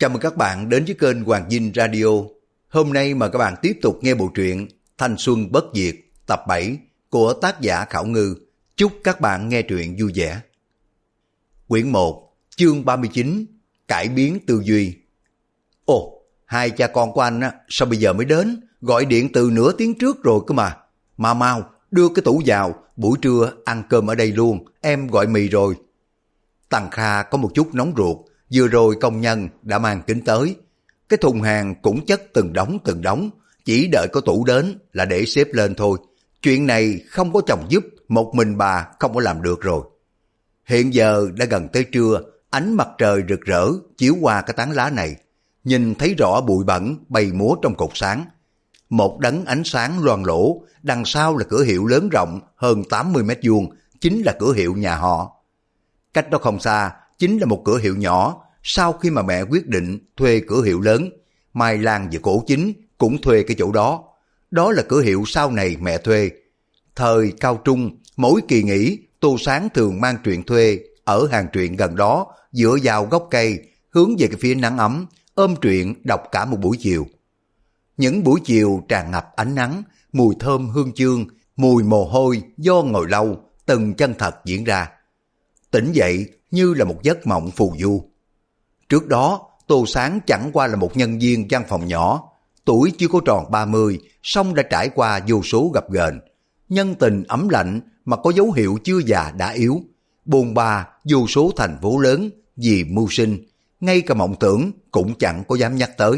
Chào mừng các bạn đến với kênh Hoàng Dinh Radio. Hôm nay mời các bạn tiếp tục nghe bộ truyện Thanh Xuân Bất Diệt tập 7 của tác giả Khảo Ngư. Chúc các bạn nghe truyện vui vẻ. Quyển 1, chương 39, Cải biến tư duy. Ồ, hai cha con của anh sao bây giờ mới đến? Gọi điện từ nửa tiếng trước rồi cơ mà. Mà mau, đưa cái tủ vào, buổi trưa ăn cơm ở đây luôn, em gọi mì rồi. Tăng Kha có một chút nóng ruột, vừa rồi công nhân đã mang kính tới. Cái thùng hàng cũng chất từng đống, chỉ đợi có tủ đến là để xếp lên thôi. Chuyện này không có chồng giúp, một mình bà không có làm được rồi. Hiện giờ đã gần tới trưa, ánh mặt trời rực rỡ chiếu qua cái tán lá này. Nhìn thấy rõ bụi bẩn bay múa trong cột sáng. Một đấng ánh sáng loang lổ, đằng sau là cửa hiệu lớn rộng hơn 80 mét vuông, chính là cửa hiệu nhà họ. Cách đó không xa, chính là một cửa hiệu nhỏ. Sau khi mà mẹ quyết định thuê cửa hiệu lớn, Mai Lan và Cổ Chính cũng thuê cái chỗ đó. Đó là cửa hiệu sau này mẹ thuê. Thời cao trung, mỗi kỳ nghỉ, Tô Sáng thường mang truyện thuê ở hàng truyện gần đó, dựa vào gốc cây, hướng về cái phía nắng ấm, ôm truyện đọc cả một buổi chiều. Những buổi chiều tràn ngập ánh nắng, mùi thơm hương chương, mùi mồ hôi do ngồi lâu, từng chân thật diễn ra. Tỉnh dậy như là một giấc mộng phù du. Trước đó, Tô Sáng chẳng qua là một nhân viên văn phòng nhỏ, tuổi chưa có tròn 30, song đã trải qua vô số gặp gềnh. Nhân tình ấm lạnh mà có dấu hiệu chưa già đã yếu, bôn ba vô số thành phố lớn vì mưu sinh, ngay cả mộng tưởng cũng chẳng có dám nhắc tới.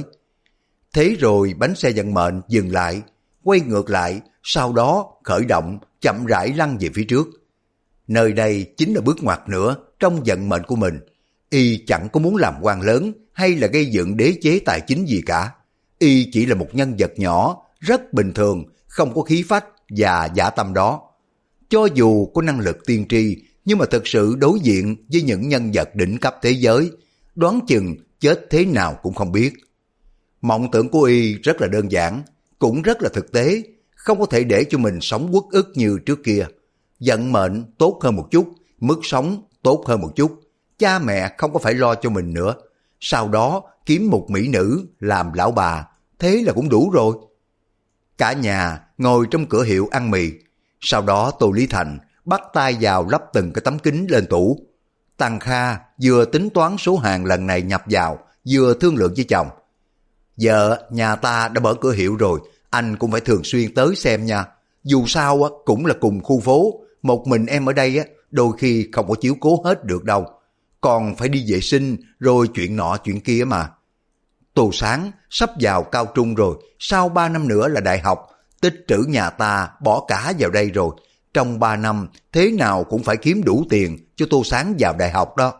Thế rồi bánh xe vận mệnh dừng lại, quay ngược lại, sau đó khởi động, chậm rãi lăn về phía trước. Nơi đây chính là bước ngoặt nữa trong vận mệnh của mình. Y chẳng có muốn làm quan lớn hay là gây dựng đế chế tài chính gì cả. Y chỉ là một nhân vật nhỏ, rất bình thường, không có khí phách và dã tâm đó. Cho dù có năng lực tiên tri, nhưng mà thực sự đối diện với những nhân vật đỉnh cấp thế giới, đoán chừng chết thế nào cũng không biết. Mộng tưởng của Y rất là đơn giản, cũng rất là thực tế, không có thể để cho mình sống uất ức như trước kia. Vận mệnh tốt hơn một chút, mức sống tốt hơn một chút, cha mẹ không có phải lo cho mình nữa. Sau đó kiếm một mỹ nữ làm lão bà, thế là cũng đủ rồi. Cả nhà ngồi trong cửa hiệu ăn mì. Sau đó Tô Lý Thành bắt tay vào lắp từng cái tấm kính lên tủ. Tăng Kha vừa tính toán số hàng lần này nhập vào, vừa thương lượng với chồng. Giờ nhà ta đã mở cửa hiệu rồi, anh cũng phải thường xuyên tới xem nha. Dù sao cũng là cùng khu phố, một mình em ở đây đôi khi không có chiếu cố hết được đâu. Còn phải đi vệ sinh rồi chuyện nọ chuyện kia mà. Tô Sáng sắp vào cao trung rồi, sau 3 năm nữa là đại học, tích trữ nhà ta bỏ cả vào đây rồi. Trong 3 năm thế nào cũng phải kiếm đủ tiền cho Tô Sáng vào đại học đó.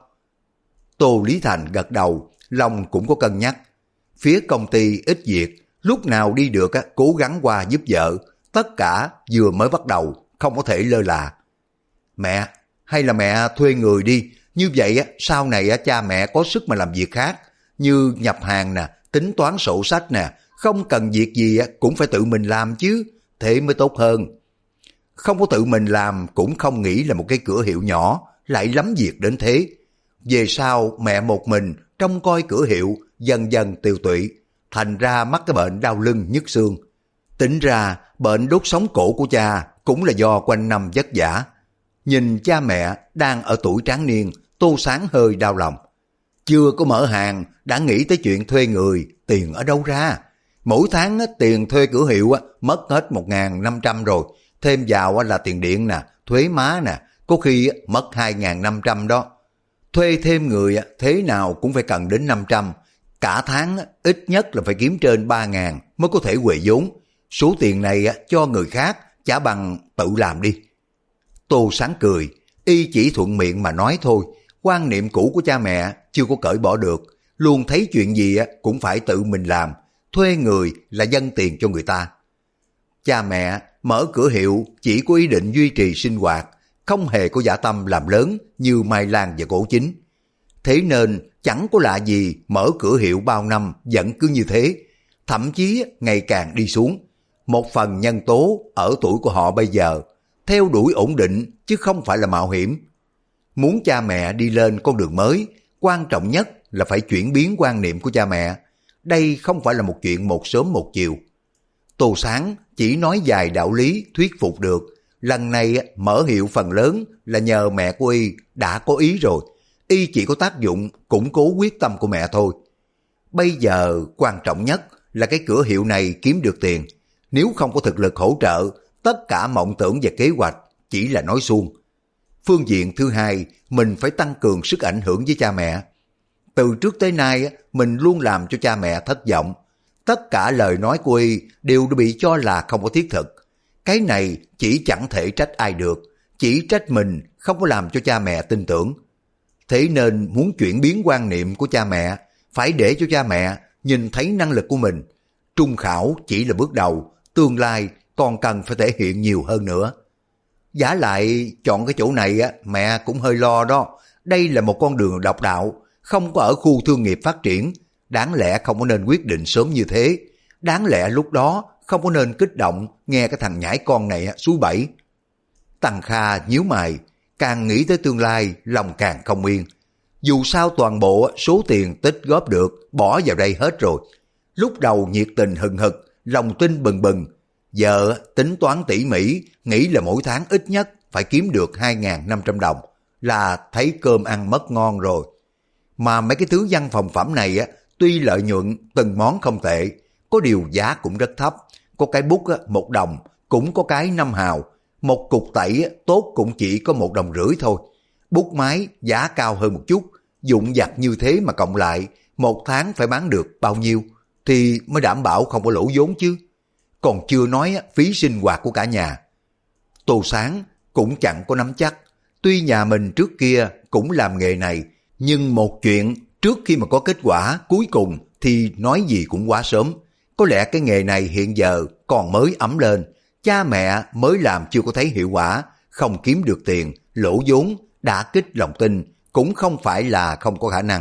Tô Lý Thành gật đầu, lòng cũng có cân nhắc. Phía công ty ít việc, lúc nào đi được cố gắng qua giúp vợ. Tất cả vừa mới bắt đầu, không có thể lơ là. Mẹ, hay là mẹ thuê người đi. Như vậy sau này cha mẹ có sức mà làm việc khác, như nhập hàng nè, tính toán sổ sách nè, không cần việc gì cũng phải tự mình làm chứ, thế mới tốt hơn. Không có tự mình làm cũng không nghĩ là một cái cửa hiệu nhỏ lại lắm việc đến thế. Về sau mẹ một mình trông coi cửa hiệu dần dần tiêu tụy, thành ra mắc cái bệnh đau lưng nhức xương. Tính ra bệnh đốt sống cổ của cha cũng là do quanh năm vất vả. Nhìn cha mẹ đang ở tuổi tráng niên, Tô Sáng hơi đau lòng. Chưa có mở hàng đã nghĩ tới chuyện thuê người, tiền ở đâu ra? Mỗi tháng tiền thuê cửa hiệu mất hết 1.500 rồi, thêm vào là tiền điện nè, thuế má nè, có khi mất 2.500 đó. Thuê thêm người thế nào cũng phải cần đến 500, cả tháng ít nhất là phải kiếm trên 3.000 mới có thể huề vốn. Số tiền này cho người khác chả bằng tự làm đi. Tô Sáng cười, Y chỉ thuận miệng mà nói thôi. Quan niệm cũ của cha mẹ chưa có cởi bỏ được, luôn thấy chuyện gì cũng phải tự mình làm, thuê người là dâng tiền cho người ta. Cha mẹ mở cửa hiệu chỉ có ý định duy trì sinh hoạt, không hề có dã tâm làm lớn như Mai Lan và Cổ Chính. Thế nên chẳng có lạ gì mở cửa hiệu bao năm vẫn cứ như thế, thậm chí ngày càng đi xuống. Một phần nhân tố ở tuổi của họ bây giờ, theo đuổi ổn định chứ không phải là mạo hiểm. Muốn cha mẹ đi lên con đường mới, quan trọng nhất là phải chuyển biến quan niệm của cha mẹ. Đây không phải là một chuyện một sớm một chiều. Tô Sáng chỉ nói vài đạo lý thuyết phục được. Lần này mở hiệu phần lớn là nhờ mẹ của Y đã có ý rồi. Y chỉ có tác dụng củng cố quyết tâm của mẹ thôi. Bây giờ quan trọng nhất là cái cửa hiệu này kiếm được tiền. Nếu không có thực lực hỗ trợ, tất cả mộng tưởng và kế hoạch chỉ là nói suông. Phương diện thứ hai, mình phải tăng cường sức ảnh hưởng với cha mẹ. Từ trước tới nay, mình luôn làm cho cha mẹ thất vọng. Tất cả lời nói của Y đều bị cho là không có thiết thực. Cái này chỉ chẳng thể trách ai được, chỉ trách mình không có làm cho cha mẹ tin tưởng. Thế nên muốn chuyển biến quan niệm của cha mẹ, phải để cho cha mẹ nhìn thấy năng lực của mình. Trung khảo chỉ là bước đầu, tương lai còn cần phải thể hiện nhiều hơn nữa. Giả lại chọn cái chỗ này mẹ cũng hơi lo đó. Đây là một con đường độc đạo, không có ở khu thương nghiệp phát triển. Đáng lẽ không có nên quyết định sớm như thế. Đáng lẽ lúc đó không có nên kích động nghe cái thằng nhãi con này suối bẫy. Tăng Kha nhíu mày, càng nghĩ tới tương lai lòng càng không yên. Dù sao toàn bộ số tiền tích góp được bỏ vào đây hết rồi. Lúc đầu nhiệt tình hừng hực, lòng tin bừng bừng. Giờ tính toán tỉ mỉ, nghĩ là mỗi tháng ít nhất phải kiếm được 2.500 đồng, là thấy cơm ăn mất ngon rồi. Mà mấy cái thứ văn phòng phẩm này tuy lợi nhuận từng món không tệ, có điều giá cũng rất thấp. Có cái bút 1 đồng, cũng có cái 5 hào. Một cục tẩy tốt cũng chỉ có 1,5 đồng thôi. Bút máy giá cao hơn một chút, dụng vặt như thế mà cộng lại, một tháng phải bán được bao nhiêu thì mới đảm bảo không có lỗ vốn chứ. Còn chưa nói phí sinh hoạt của cả nhà. Tô Sáng cũng chẳng có nắm chắc. Tuy nhà mình trước kia cũng làm nghề này, nhưng một chuyện trước khi mà có kết quả cuối cùng thì nói gì cũng quá sớm. Có lẽ cái nghề này hiện giờ còn mới ấm lên, cha mẹ mới làm chưa có thấy hiệu quả, không kiếm được tiền, lỗ vốn, đả kích lòng tin, cũng không phải là không có khả năng.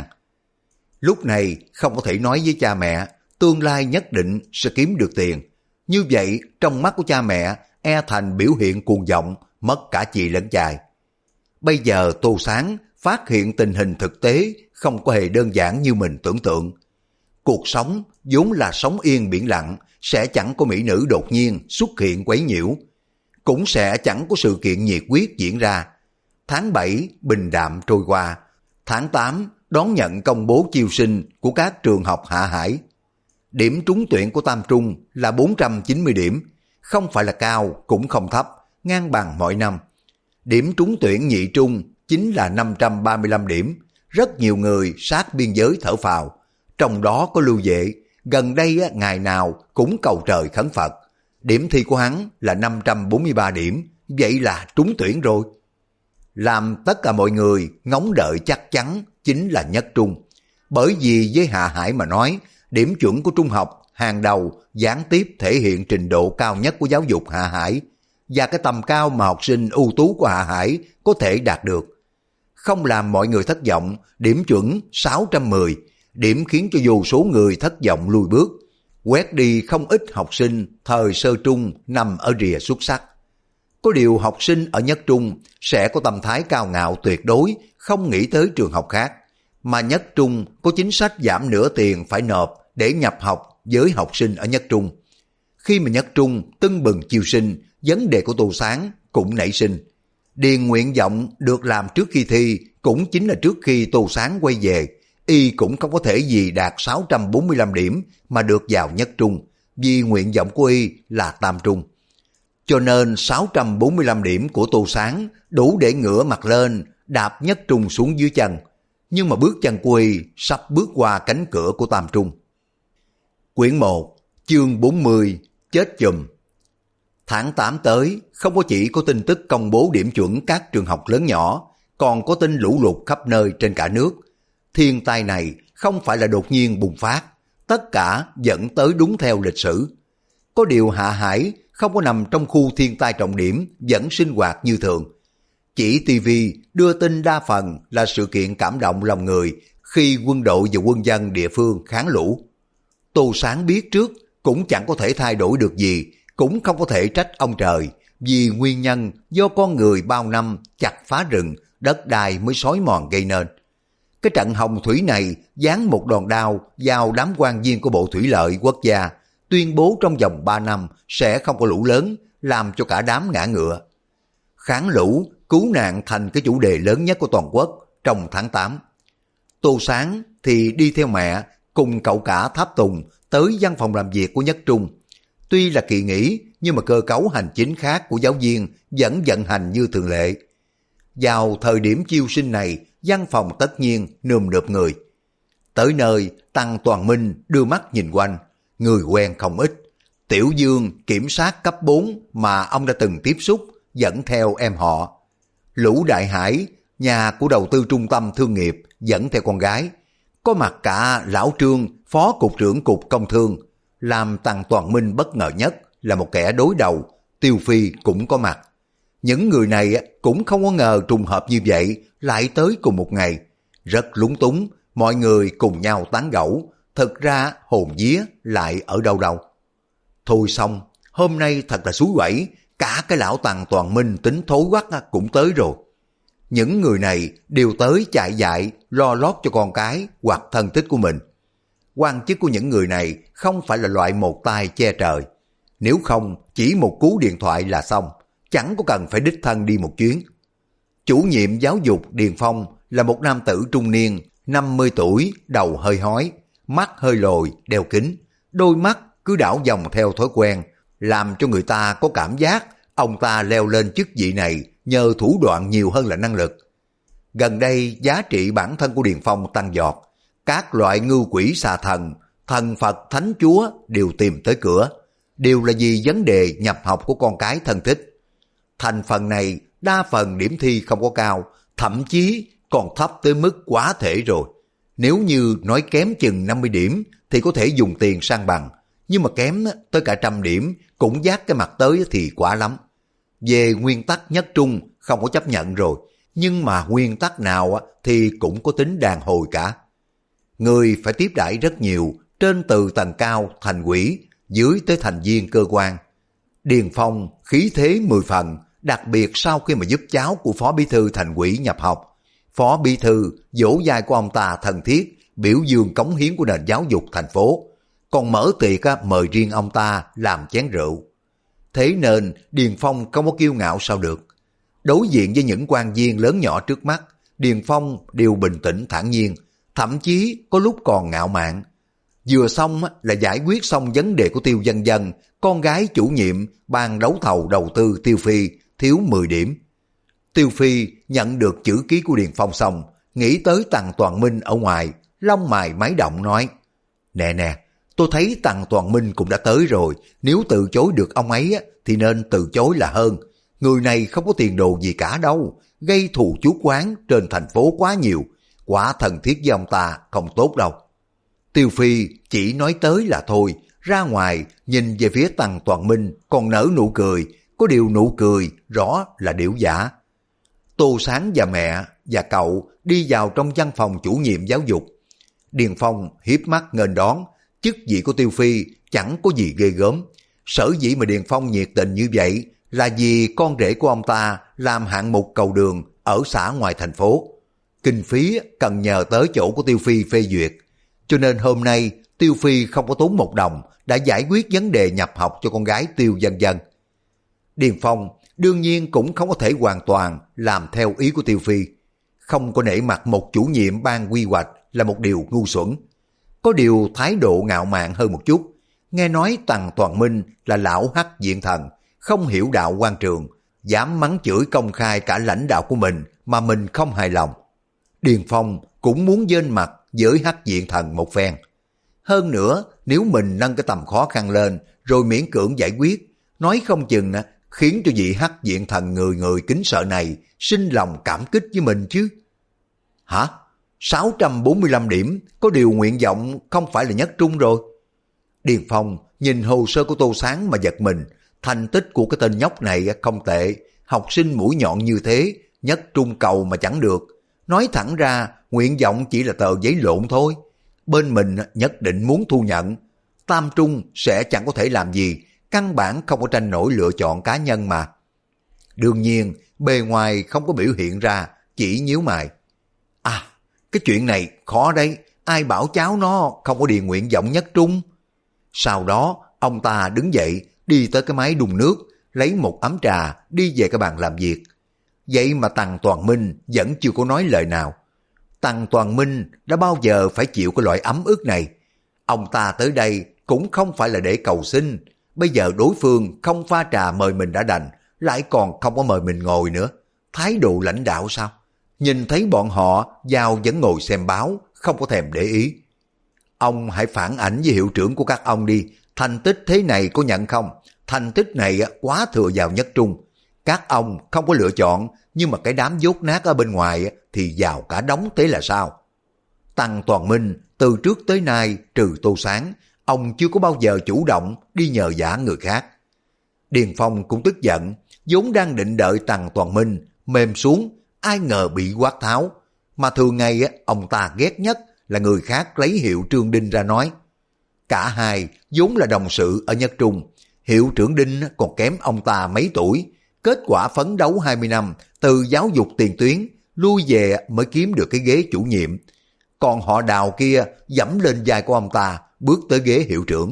Lúc này không có thể nói với cha mẹ, tương lai nhất định sẽ kiếm được tiền. Như vậy trong mắt của cha mẹ e thành biểu hiện cuồng vọng, mất cả chị lẫn chài. Bây giờ Tô Sáng phát hiện tình hình thực tế không có hề đơn giản như mình tưởng tượng. Cuộc sống vốn là sóng yên biển lặng, sẽ chẳng có mỹ nữ đột nhiên xuất hiện quấy nhiễu. Cũng sẽ chẳng có sự kiện nhiệt huyết diễn ra. Tháng 7 bình đạm trôi qua. Tháng 8 đón nhận công bố chiêu sinh của các trường học hạ hải. Điểm trúng tuyển của Tam Trung là 490 điểm, không phải là cao cũng không thấp, ngang bằng mọi năm. Điểm trúng tuyển nhị trung chính là 535 điểm, rất nhiều người sát biên giới thở phào. Trong đó có Lưu Vệ, gần đây ngày nào cũng cầu trời khấn Phật. Điểm thi của hắn là 543 điểm, vậy là trúng tuyển rồi. Làm tất cả mọi người ngóng đợi chắc chắn chính là nhất trung. Bởi vì với Hạ Hải mà nói, điểm chuẩn của trung học hàng đầu gián tiếp thể hiện trình độ cao nhất của giáo dục Hạ Hải và cái tầm cao mà học sinh ưu tú của Hạ Hải có thể đạt được. Không làm mọi người thất vọng, điểm chuẩn 610, điểm khiến cho vô số người thất vọng lùi bước, quét đi không ít học sinh thời sơ trung nằm ở rìa xuất sắc. Có điều học sinh ở nhất trung sẽ có tâm thái cao ngạo tuyệt đối, không nghĩ tới trường học khác, mà nhất trung có chính sách giảm nửa tiền phải nộp để nhập học với học sinh ở nhất trung. Khi mà nhất trung tưng bừng chiêu sinh, vấn đề của Tô Sáng cũng nảy sinh. Điền nguyện vọng được làm trước khi thi, cũng chính là trước khi Tô Sáng quay về. Y cũng không có thể gì đạt 645 điểm mà được vào nhất trung, vì nguyện vọng của Y là tam trung. Cho nên 645 điểm của Tô Sáng đủ để ngửa mặt lên, đạp nhất trung xuống dưới chân. Nhưng mà bước chân của Y sắp bước qua cánh cửa của tam trung. Quyển 1, chương 40, chết chùm. Tháng 8 tới, không có chỉ có tin tức công bố điểm chuẩn các trường học lớn nhỏ, còn có tin lũ lụt khắp nơi trên cả nước. Thiên tai này không phải là đột nhiên bùng phát, tất cả dẫn tới đúng theo lịch sử. Có điều Hạ Hải không có nằm trong khu thiên tai trọng điểm, vẫn sinh hoạt như thường. Chỉ TV đưa tin đa phần là sự kiện cảm động lòng người khi quân đội và quân dân địa phương kháng lũ. Tô Sáng biết trước cũng chẳng có thể thay đổi được gì, cũng không có thể trách ông trời, vì nguyên nhân do con người bao năm chặt phá rừng, đất đai mới xói mòn gây nên. Cái trận hồng thủy này giáng một đòn đao vào đám quan viên của Bộ Thủy lợi quốc gia, tuyên bố trong vòng 3 năm sẽ không có lũ lớn, làm cho cả đám ngã ngựa. Kháng lũ, cứu nạn thành cái chủ đề lớn nhất của toàn quốc trong tháng 8. Tô Sáng thì đi theo mẹ cùng cậu cả Tháp Tùng tới văn phòng làm việc của Nhất Trung. Tuy là kỳ nghỉ nhưng mà cơ cấu hành chính khác của giáo viên vẫn vận hành như thường lệ. Vào thời điểm chiêu sinh này, văn phòng tất nhiên nườm nượp người. Tới nơi, Tăng Toàn Minh đưa mắt nhìn quanh, người quen không ít. Tiểu Dương kiểm sát cấp 4 mà ông đã từng tiếp xúc dẫn theo em họ. Lũ Đại Hải, nhà của đầu tư trung tâm thương nghiệp dẫn theo con gái. Có mặt cả Lão Trương, Phó Cục trưởng Cục Công Thương. Làm Tăng Toàn Minh bất ngờ nhất là một kẻ đối đầu, Tiêu Phi cũng có mặt. Những người này cũng không có ngờ trùng hợp như vậy lại tới cùng một ngày. Rất lúng túng, mọi người cùng nhau tán gẫu, thực ra hồn vía lại ở đâu đâu. Thôi xong, hôm nay thật là xúi quẩy, cả cái lão Tăng Toàn Minh tính thối quắc cũng tới rồi. Những người này đều tới chạy dại lo lót cho con cái hoặc thân thích của mình. Quan chức của những người này không phải là loại một tay che trời. Nếu không, chỉ một cú điện thoại là xong, chẳng có cần phải đích thân đi một chuyến. Chủ nhiệm giáo dục Điền Phong là một nam tử trung niên, 50 tuổi, đầu hơi hói, mắt hơi lồi, đeo kính. Đôi mắt cứ đảo vòng theo thói quen, làm cho người ta có cảm giác ông ta leo lên chức vị này nhờ thủ đoạn nhiều hơn là năng lực. Gần đây giá trị bản thân của Điền Phong tăng giọt, các loại ngưu quỷ xà thần, thần Phật thánh chúa đều tìm tới cửa, đều là vì vấn đề nhập học của con cái thân thích. Thành phần này đa phần điểm thi không có cao, thậm chí còn thấp tới mức quá thể rồi. Nếu như nói kém chừng 50 điểm thì có thể dùng tiền sang bằng, nhưng mà kém tới cả 100 điểm cũng vác cái mặt tới thì quá lắm. Về nguyên tắc Nhất Trung không có chấp nhận rồi, nhưng mà nguyên tắc nào thì cũng có tính đàn hồi cả. Người phải tiếp đãi rất nhiều, trên từ tầng cao thành ủy, dưới tới thành viên cơ quan. Điền Phong khí thế 10 phần, đặc biệt sau khi mà giúp cháu của Phó Bí thư thành ủy nhập học. Phó Bí thư vỗ vai của ông ta thân thiết, biểu dương cống hiến của nền giáo dục thành phố, còn mở tiệc mời riêng ông ta làm chén rượu. Thế nên Điền Phong không có kiêu ngạo sao được. Đối diện với những quan viên lớn nhỏ trước mắt, Điền Phong đều bình tĩnh thản nhiên, thậm chí có lúc còn ngạo mạn. Vừa xong là giải quyết xong vấn đề của Tiêu Dân Dân, con gái chủ nhiệm ban đấu thầu đầu tư Tiêu Phi thiếu 10 điểm. Tiêu Phi nhận được chữ ký của Điền Phong xong, nghĩ tới Tăng Toàn Minh ở ngoài, lông mày máy động nói: Nè, tôi thấy Tăng Toàn Minh cũng đã tới rồi, nếu từ chối được ông ấy thì nên từ chối là hơn. Người này không có tiền đồ gì cả đâu, gây thù chuốc oán trên thành phố quá nhiều, quả thân thiết với ông ta không tốt đâu. Tiêu Phi chỉ nói tới là thôi, ra ngoài nhìn về phía Tăng Toàn Minh còn nở nụ cười, có điều nụ cười rõ là điểu giả. Tô Sáng và mẹ và cậu đi vào trong văn phòng chủ nhiệm giáo dục. Điền Phong hiếp mắt nghênh đón, chức vị của Tiêu Phi chẳng có gì ghê gớm. Sở dĩ mà Điền Phong nhiệt tình như vậy là vì con rể của ông ta làm hạng mục cầu đường ở xã ngoài thành phố. Kinh phí cần nhờ tới chỗ của Tiêu Phi phê duyệt, cho nên hôm nay Tiêu Phi không có tốn một đồng đã giải quyết vấn đề nhập học cho con gái Tiêu Dân Dân. Điền Phong đương nhiên cũng không có thể hoàn toàn làm theo ý của Tiêu Phi. Không có nể mặt một chủ nhiệm ban quy hoạch là một điều ngu xuẩn. Có điều thái độ ngạo mạn hơn một chút. Nghe nói Tăng Toàn Minh là lão hắc diện thần, không hiểu đạo quan trường, dám mắng chửi công khai cả lãnh đạo của mình mà mình không hài lòng. Điền Phong cũng muốn dên mặt với hắc diện thần một phen. Hơn nữa, nếu mình nâng cái tầm khó khăn lên rồi miễn cưỡng giải quyết, nói không chừng khiến cho vị hắc diện thần người người kính sợ này sinh lòng cảm kích với mình chứ. Hả? 645 điểm, có điều nguyện vọng không phải là Nhất Trung rồi. Điền Phong nhìn hồ sơ của Tô Sáng mà giật mình, thành tích của cái tên nhóc này không tệ, học sinh mũi nhọn như thế, Nhất Trung cầu mà chẳng được. Nói thẳng ra, nguyện vọng chỉ là tờ giấy lộn thôi. Bên mình nhất định muốn thu nhận. Tam Trung sẽ chẳng có thể làm gì, căn bản không có tranh nổi lựa chọn cá nhân mà. Đương nhiên, bề ngoài không có biểu hiện ra, chỉ nhíu mày. À, Cái chuyện này khó đấy, ai bảo cháu nó không có điền nguyện vọng nhất trung. Sau đó, ông ta đứng dậy, đi tới cái máy đun nước, lấy một ấm trà, đi về cái bàn làm việc. Vậy mà Tằng Toàn Minh vẫn chưa có nói lời nào. Tằng Toàn Minh đã bao giờ phải chịu cái loại ấm ức này. Ông ta tới đây cũng không phải là để cầu xin. Bây giờ đối phương không pha trà mời mình đã đành, lại còn không có mời mình ngồi nữa. Thái độ lãnh đạo sao? Nhìn thấy bọn họ vào vẫn ngồi xem báo, không có thèm để ý. Ông hãy phản ảnh với hiệu trưởng của các ông đi, thành tích thế này có nhận không? Thành tích này quá thừa vào nhất trung. Các ông không có lựa chọn, nhưng mà cái đám dốt nát ở bên ngoài thì vào cả đống thế là sao? Tằng Toàn Minh từ trước tới nay trừ Tô Sáng, ông chưa có bao giờ chủ động đi nhờ vả người khác. Điền Phong cũng tức giận, vốn đang định đợi Tằng Toàn Minh mềm xuống, ai ngờ bị quát tháo. Mà thường ngày ông ta ghét nhất là người khác lấy hiệu Trương Đinh ra nói. Cả hai vốn là đồng sự ở nhất trung, hiệu trưởng Đinh còn kém ông ta mấy tuổi, kết quả phấn đấu 20 năm từ giáo dục tiền tuyến, lui về mới kiếm được cái ghế chủ nhiệm. Còn họ Đào kia dẫm lên vai của ông ta, bước tới ghế hiệu trưởng.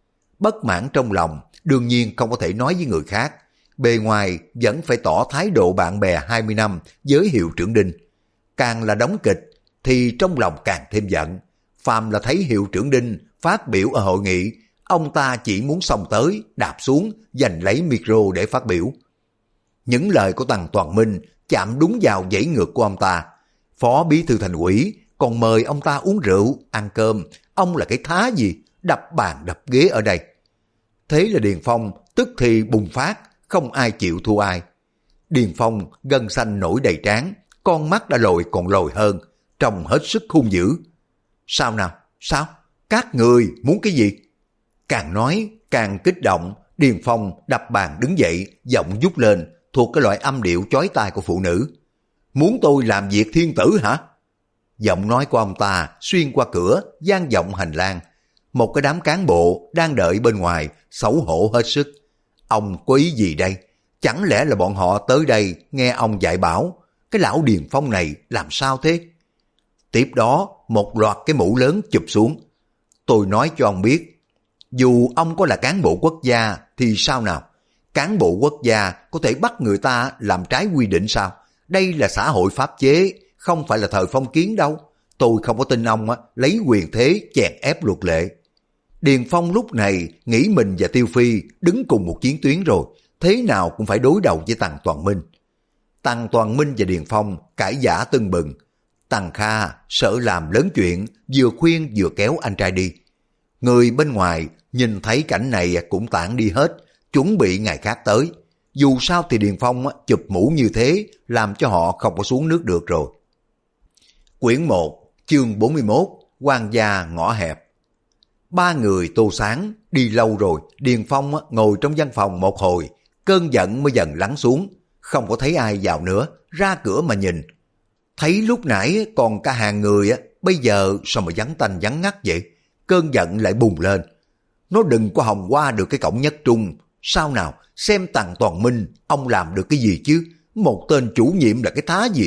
Bất mãn trong lòng, đương nhiên không có thể nói với người khác. Bề ngoài vẫn phải tỏ thái độ bạn bè 20 năm với hiệu trưởng Đinh. Càng là đóng kịch, thì trong lòng càng thêm giận. Phàm là thấy hiệu trưởng Đinh phát biểu ở hội nghị, ông ta chỉ muốn xông tới, đạp xuống, giành lấy micro để phát biểu. Những lời của Tằng Toàn Minh chạm đúng vào dãy ngược của ông ta. Phó bí thư thành ủy còn mời ông ta uống rượu, ăn cơm. Ông là cái thá gì, đập bàn đập ghế ở đây. Thế là Điền Phong tức thì bùng phát, không ai chịu thua ai. Điền Phong gân xanh nổi đầy trán, con mắt đã lồi còn lồi hơn, trông hết sức hung dữ. Sao nào? Sao? Các người muốn cái gì? Càng nói càng kích động, Điền Phong đập bàn đứng dậy, giọng vút lên, thuộc cái loại âm điệu chói tai của phụ nữ. Muốn tôi làm việc thiên tử hả? Giọng nói của ông ta xuyên qua cửa, vang vọng hành lang. Một cái đám cán bộ đang đợi bên ngoài, xấu hổ hết sức. Ông có ý gì đây? Chẳng lẽ là bọn họ tới đây nghe ông dạy bảo? Cái lão Điền Phong này làm sao thế? Tiếp đó, một loạt cái mũ lớn chụp xuống. Tôi nói cho ông biết, dù ông có là cán bộ quốc gia thì sao nào? Cán bộ quốc gia có thể bắt người ta làm trái quy định sao? Đây là xã hội pháp chế, không phải là thời phong kiến đâu. Tôi không có tin ông lấy quyền thế chèn ép luật lệ. Điền Phong lúc này nghĩ mình và Tiêu Phi đứng cùng một chiến tuyến rồi, thế nào cũng phải đối đầu với Tằng Toàn Minh. Tằng Toàn Minh và Điền Phong cãi vã tưng bừng. Tằng Kha sợ làm lớn chuyện, vừa khuyên vừa kéo anh trai đi. Người bên ngoài nhìn thấy cảnh này cũng tản đi hết, chuẩn bị ngày khác tới. Dù sao thì Điền Phong chụp mũ như thế, làm cho họ không có xuống nước được rồi. Quyển 1, chương 41, Quan gia ngõ hẹp. Ba người Tô Sáng đi lâu rồi, Điền Phong ngồi trong văn phòng một hồi, cơn giận mới dần lắng xuống, không có thấy ai vào nữa, ra cửa mà nhìn. Thấy lúc nãy còn cả hàng người, bây giờ sao mà vắng tanh vắng ngắt vậy? Cơn giận lại bùng lên. Nó đừng có hòng qua được cái cổng nhất trung. Sao nào, xem Tằng Toàn Minh, ông làm được cái gì chứ? Một tên chủ nhiệm là cái thá gì?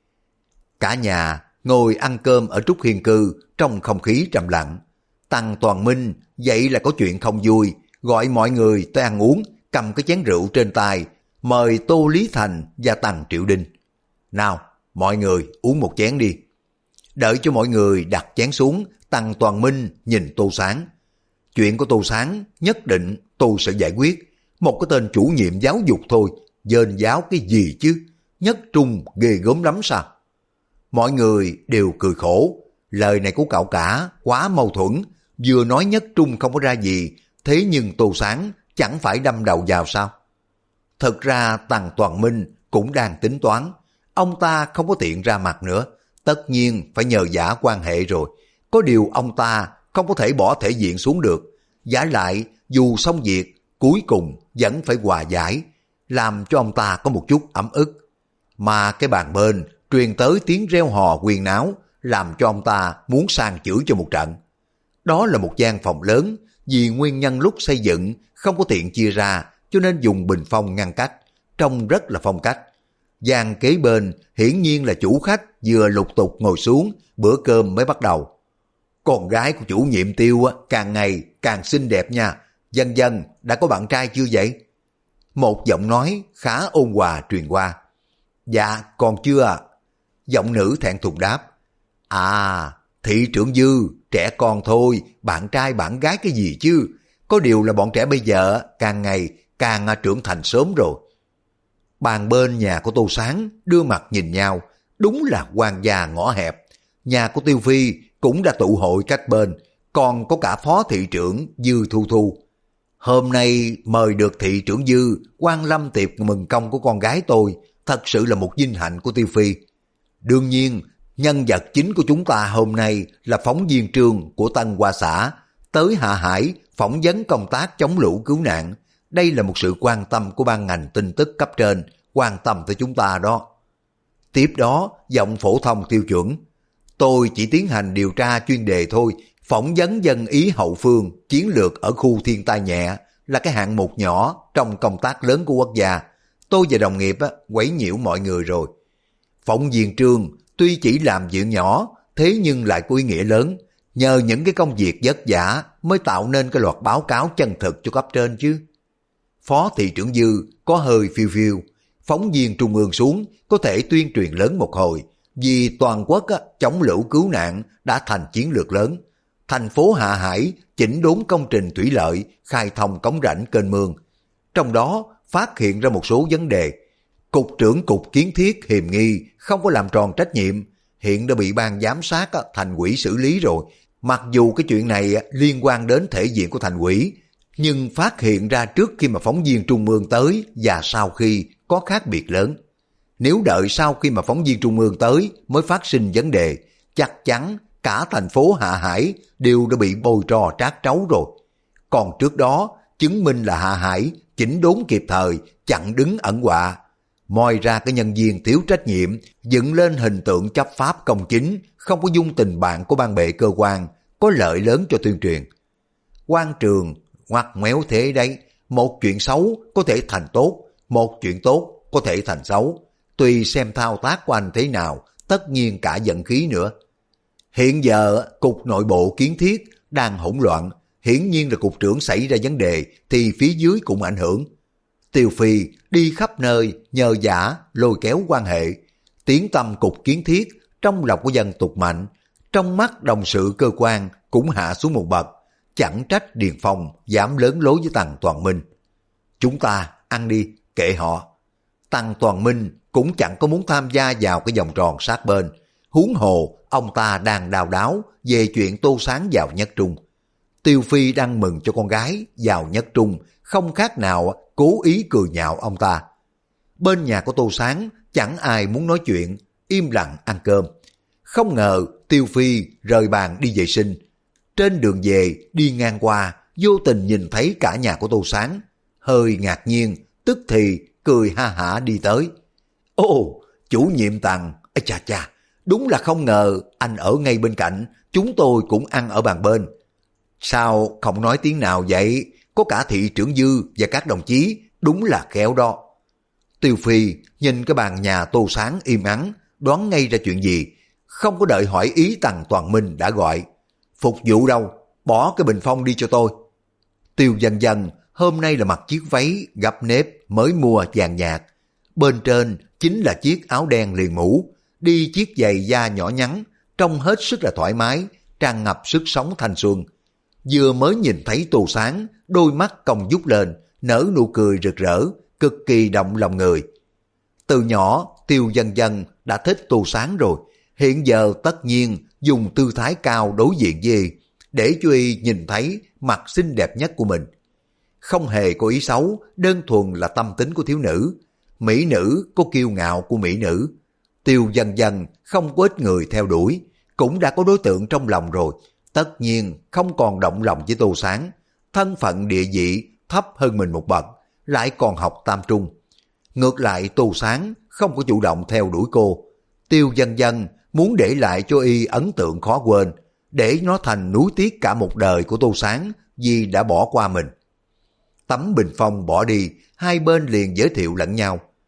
Cả nhà ngồi ăn cơm ở Trúc Hiên Cư trong không khí trầm lặng. Tằng Toàn Minh vậy là có chuyện không vui, gọi mọi người tới ăn uống, cầm cái chén rượu trên tay, mời Tô Lý Thành và Tằng Triệu Đinh. Nào, mọi người uống một chén đi. Đợi cho mọi người đặt chén xuống, Tằng Toàn Minh nhìn Tô Sáng. Chuyện của Tô Sáng nhất định tôi sẽ giải quyết. Một cái tên chủ nhiệm giáo dục thôi, dên giáo cái gì chứ? Nhất trung ghê gớm lắm sao? Mọi người đều cười khổ. Lời này của cậu cả quá mâu thuẫn. Vừa nói nhất trung không có ra gì, thế nhưng Tô Sáng chẳng phải đâm đầu vào sao? Thật ra Tằng Toàn Minh cũng đang tính toán. Ông ta không có tiện ra mặt nữa, tất nhiên phải nhờ vả quan hệ rồi. Có điều ông ta không có thể bỏ thể diện xuống được. Vả lại, dù xong việc, cuối cùng vẫn phải hòa giải, làm cho ông ta có một chút ấm ức. Mà cái bàn bên truyền tới tiếng reo hò huyên náo, làm cho ông ta muốn sang chửi cho một trận. Đó là một gian phòng lớn, vì nguyên nhân lúc xây dựng không có tiện chia ra, cho nên dùng bình phong ngăn cách, trông rất là phong cách. Gian kế bên hiển nhiên là chủ khách vừa lục tục ngồi xuống, bữa cơm mới bắt đầu. Con gái của chủ nhiệm Tiêu càng ngày càng xinh đẹp nha. Dân dân đã có bạn trai chưa vậy? Một giọng nói khá ôn hòa truyền qua. Dạ còn chưa ạ. Giọng nữ thẹn thùng đáp. À, thị trưởng Dư, trẻ con thôi, bạn trai bạn gái cái gì chứ? Có điều là bọn trẻ bây giờ càng ngày càng trưởng thành sớm rồi. Bàn bên nhà của Tô Sáng đưa mặt nhìn nhau, đúng là quan gia ngõ hẹp. Nhà của Tiêu Phi cũng đã tụ hội cách bên, còn có cả phó thị trưởng Dư Thu Thu. Hôm nay mời được thị trưởng Dư quan lâm tiệc mừng công của con gái tôi, thật sự là một vinh hạnh của Tiêu Phi. Đương nhiên, nhân vật chính của chúng ta hôm nay là phóng viên Trương của Tân Hoa xã, tới Hạ Hải phỏng vấn công tác chống lũ cứu nạn. Đây là một sự quan tâm của ban ngành tin tức cấp trên, quan tâm tới chúng ta đó. Tiếp đó, giọng phổ thông tiêu chuẩn. Tôi chỉ tiến hành điều tra chuyên đề thôi, phỏng vấn dân ý hậu phương, chiến lược ở khu thiên tai nhẹ là cái hạng mục nhỏ trong công tác lớn của quốc gia. Tôi và đồng nghiệp quấy nhiễu mọi người rồi. Phóng viên Trương tuy chỉ làm việc nhỏ, thế nhưng lại có ý nghĩa lớn. Nhờ những cái công việc vất vả mới tạo nên cái loạt báo cáo chân thực cho cấp trên chứ. Phó thị trưởng Dư có hơi phiêu phiêu. Phóng viên trung ương xuống có thể tuyên truyền lớn một hồi. Vì toàn quốc chống lũ cứu nạn đã thành chiến lược lớn. Thành phố Hạ Hải chỉnh đốn công trình thủy lợi, khai thông cống rãnh kênh mương. Trong đó phát hiện ra một số vấn đề. Cục trưởng Cục Kiến thiết hiềm nghi không có làm tròn trách nhiệm, hiện đã bị ban giám sát thành ủy xử lý rồi. Mặc dù cái chuyện này liên quan đến thể diện của thành ủy, nhưng phát hiện ra trước khi mà phóng viên trung ương tới và sau khi có khác biệt lớn. Nếu đợi sau khi mà phóng viên trung ương tới mới phát sinh vấn đề, chắc chắn cả thành phố Hạ Hải đều đã bị bôi trò trát trấu rồi. Còn trước đó, chứng minh là Hạ Hải chỉnh đốn kịp thời, chặn đứng ẩn họa. Moi ra cái nhân viên thiếu trách nhiệm, dựng lên hình tượng chấp pháp công chính, không có dung tình bạn của ban bệ cơ quan, có lợi lớn cho tuyên truyền. Quan trường ngoặt ngoéo thế đấy, một chuyện xấu có thể thành tốt, một chuyện tốt có thể thành xấu. Tùy xem thao tác của anh thế nào, tất nhiên cả giận khí nữa. Hiện giờ, Cục Nội bộ Kiến thiết đang hỗn loạn, hiển nhiên là cục trưởng xảy ra vấn đề thì phía dưới cũng ảnh hưởng. Tiêu Phi đi khắp nơi nhờ giả lôi kéo quan hệ, tiếng tăm Cục Kiến thiết trong lòng của dân tụt mạnh, trong mắt đồng sự cơ quan cũng hạ xuống một bậc, chẳng trách Điền Phong dám lớn lối với Tằng Toàn Minh. Chúng ta ăn đi, kệ họ. Tằng Toàn Minh cũng chẳng có muốn tham gia vào cái vòng tròn sát bên, huống hồ ông ta đang đào đáo về chuyện Tô Sáng vào Nhất Trung. Tiêu Phi đang mừng cho con gái vào Nhất Trung, không khác nào cố ý cười nhạo ông ta. Bên nhà của Tô Sáng chẳng ai muốn nói chuyện, im lặng ăn cơm. Không ngờ Tiêu Phi rời bàn đi vệ sinh. Trên đường về đi ngang qua, vô tình nhìn thấy cả nhà của Tô Sáng. Hơi ngạc nhiên, tức thì cười ha hả đi tới. Ồ, chủ nhiệm Tằng, chà chà, đúng là không ngờ anh ở ngay bên cạnh, chúng tôi cũng ăn ở bàn bên. Sao không nói tiếng nào vậy? Có cả thị trưởng Dư và các đồng chí, đúng là khéo đó. Tiêu Phi nhìn cái bàn nhà Tô Sáng im ắng, đoán ngay ra chuyện gì, không có đợi hỏi ý Tằng Toàn Minh đã gọi. Phục vụ đâu, bỏ cái bình phong đi cho tôi. Tiêu Dân Dân hôm nay là mặc chiếc váy gấp nếp mới mua vàng nhạt, bên trên chính là chiếc áo đen liền mũ, đi chiếc giày da nhỏ nhắn, trông hết sức là thoải mái, tràn ngập sức sống thanh xuân. Vừa mới nhìn thấy Tô Sáng, đôi mắt cong vút lên, nở nụ cười rực rỡ, cực kỳ động lòng người. Từ nhỏ, Tiêu Dân Dân đã thích Tô Sáng rồi, hiện giờ tất nhiên dùng tư thái cao đối diện với y, để cho y nhìn thấy mặt xinh đẹp nhất của mình. Không hề có ý xấu, đơn thuần là tâm tính của thiếu nữ. Mỹ nữ có kiêu ngạo của mỹ nữ. Tiêu Dân Dân không có ít người theo đuổi, cũng đã có đối tượng trong lòng rồi, tất nhiên không còn động lòng với Tô Sáng. Thân phận địa vị thấp hơn mình một bậc, lại còn học tam trung. Ngược lại Tô Sáng không có chủ động theo đuổi cô. Tiêu Dân Dân muốn để lại cho y ấn tượng khó quên, để nó thành nuối tiếc cả một đời của Tô Sáng vì đã bỏ qua mình. Tấm bình phong bỏ đi, hai bên liền giới thiệu lẫn nhau.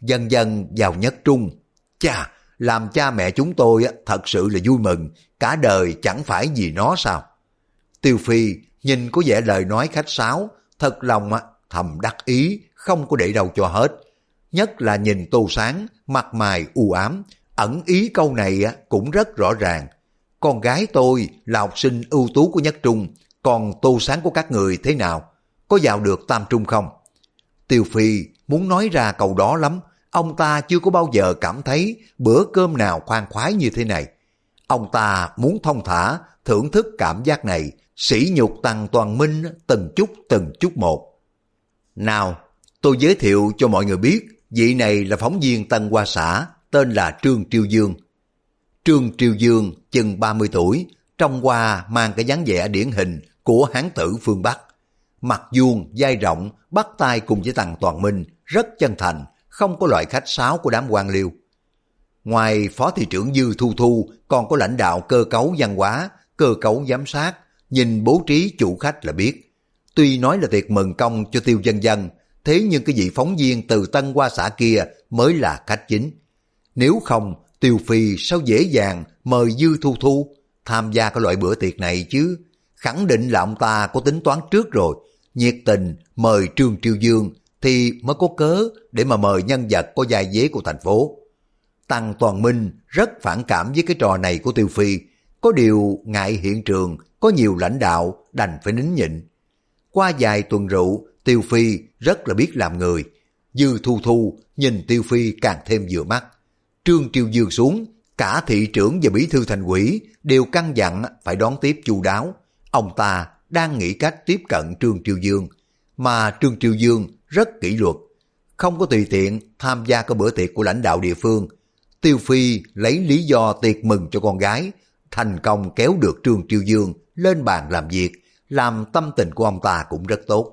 Dần dần vào nhất trung. Chà, làm cha mẹ chúng tôi thật sự là vui mừng, cả đời chẳng phải vì nó sao? Tiêu Phi nhìn có vẻ lời nói khách sáo, thật lòng thầm đắc ý, không có để đâu cho hết. Nhất là nhìn Tô Sáng, mặt mày u ám, ẩn ý câu này cũng rất rõ ràng. Con gái tôi là học sinh ưu tú của nhất trung, còn Tô Sáng của các người thế nào? Có vào được tam trung không? Tiêu Phi muốn nói ra câu đó lắm, ông ta chưa có bao giờ cảm thấy bữa cơm nào khoan khoái như thế này. Ông ta muốn thong thả, thưởng thức cảm giác này, sỉ nhục Tần Toàn Minh từng chút một. Nào, tôi giới thiệu cho mọi người biết, vị này là phóng viên Tân Hoa Xã, tên là Trương Triều Dương. Trương Triều Dương chừng 30 tuổi, trông qua mang cái dáng vẻ điển hình của hán tử phương Bắc. Mặt vuông, vai rộng, bắt tay cùng với Tần Toàn Minh, rất chân thành, không có loại khách sáo của đám quan liêu. Ngoài phó thị trưởng Dư Thu Thu, còn có lãnh đạo cơ cấu văn hóa, cơ cấu giám sát, nhìn bố trí chủ khách là biết. Tuy nói là tiệc mừng công cho Tiêu Dân Dân, thế nhưng cái vị phóng viên từ Tân Hoa Xã kia mới là khách chính. Nếu không, Tiêu Phi sao dễ dàng mời Dư Thu Thu tham gia cái loại bữa tiệc này chứ? Khẳng định là ông ta có tính toán trước rồi, nhiệt tình mời Trương Triều Dương thì mới có cớ để mà mời nhân vật có vai vế của thành phố. Tần Toàn Minh rất phản cảm với cái trò này của Tiêu Phi, có điều ngại hiện trường có nhiều lãnh đạo đành phải nín nhịn. Qua vài tuần rượu, Tiêu Phi rất là biết làm người. Dư Thu Thu nhìn Tiêu Phi càng thêm vừa mắt. Trương Triều Dương xuống, cả thị trưởng và bí thư thành ủy đều căn dặn phải đón tiếp chu đáo. Ông ta đang nghĩ cách tiếp cận Trương Triều Dương, mà Trương Triều Dương rất kỷ luật, không có tùy tiện tham gia cái bữa tiệc của lãnh đạo địa phương. Tiêu Phi lấy lý do tiệc mừng cho con gái, thành công kéo được Trương Triều Dương lên bàn làm việc, làm tâm tình của ông ta cũng rất tốt.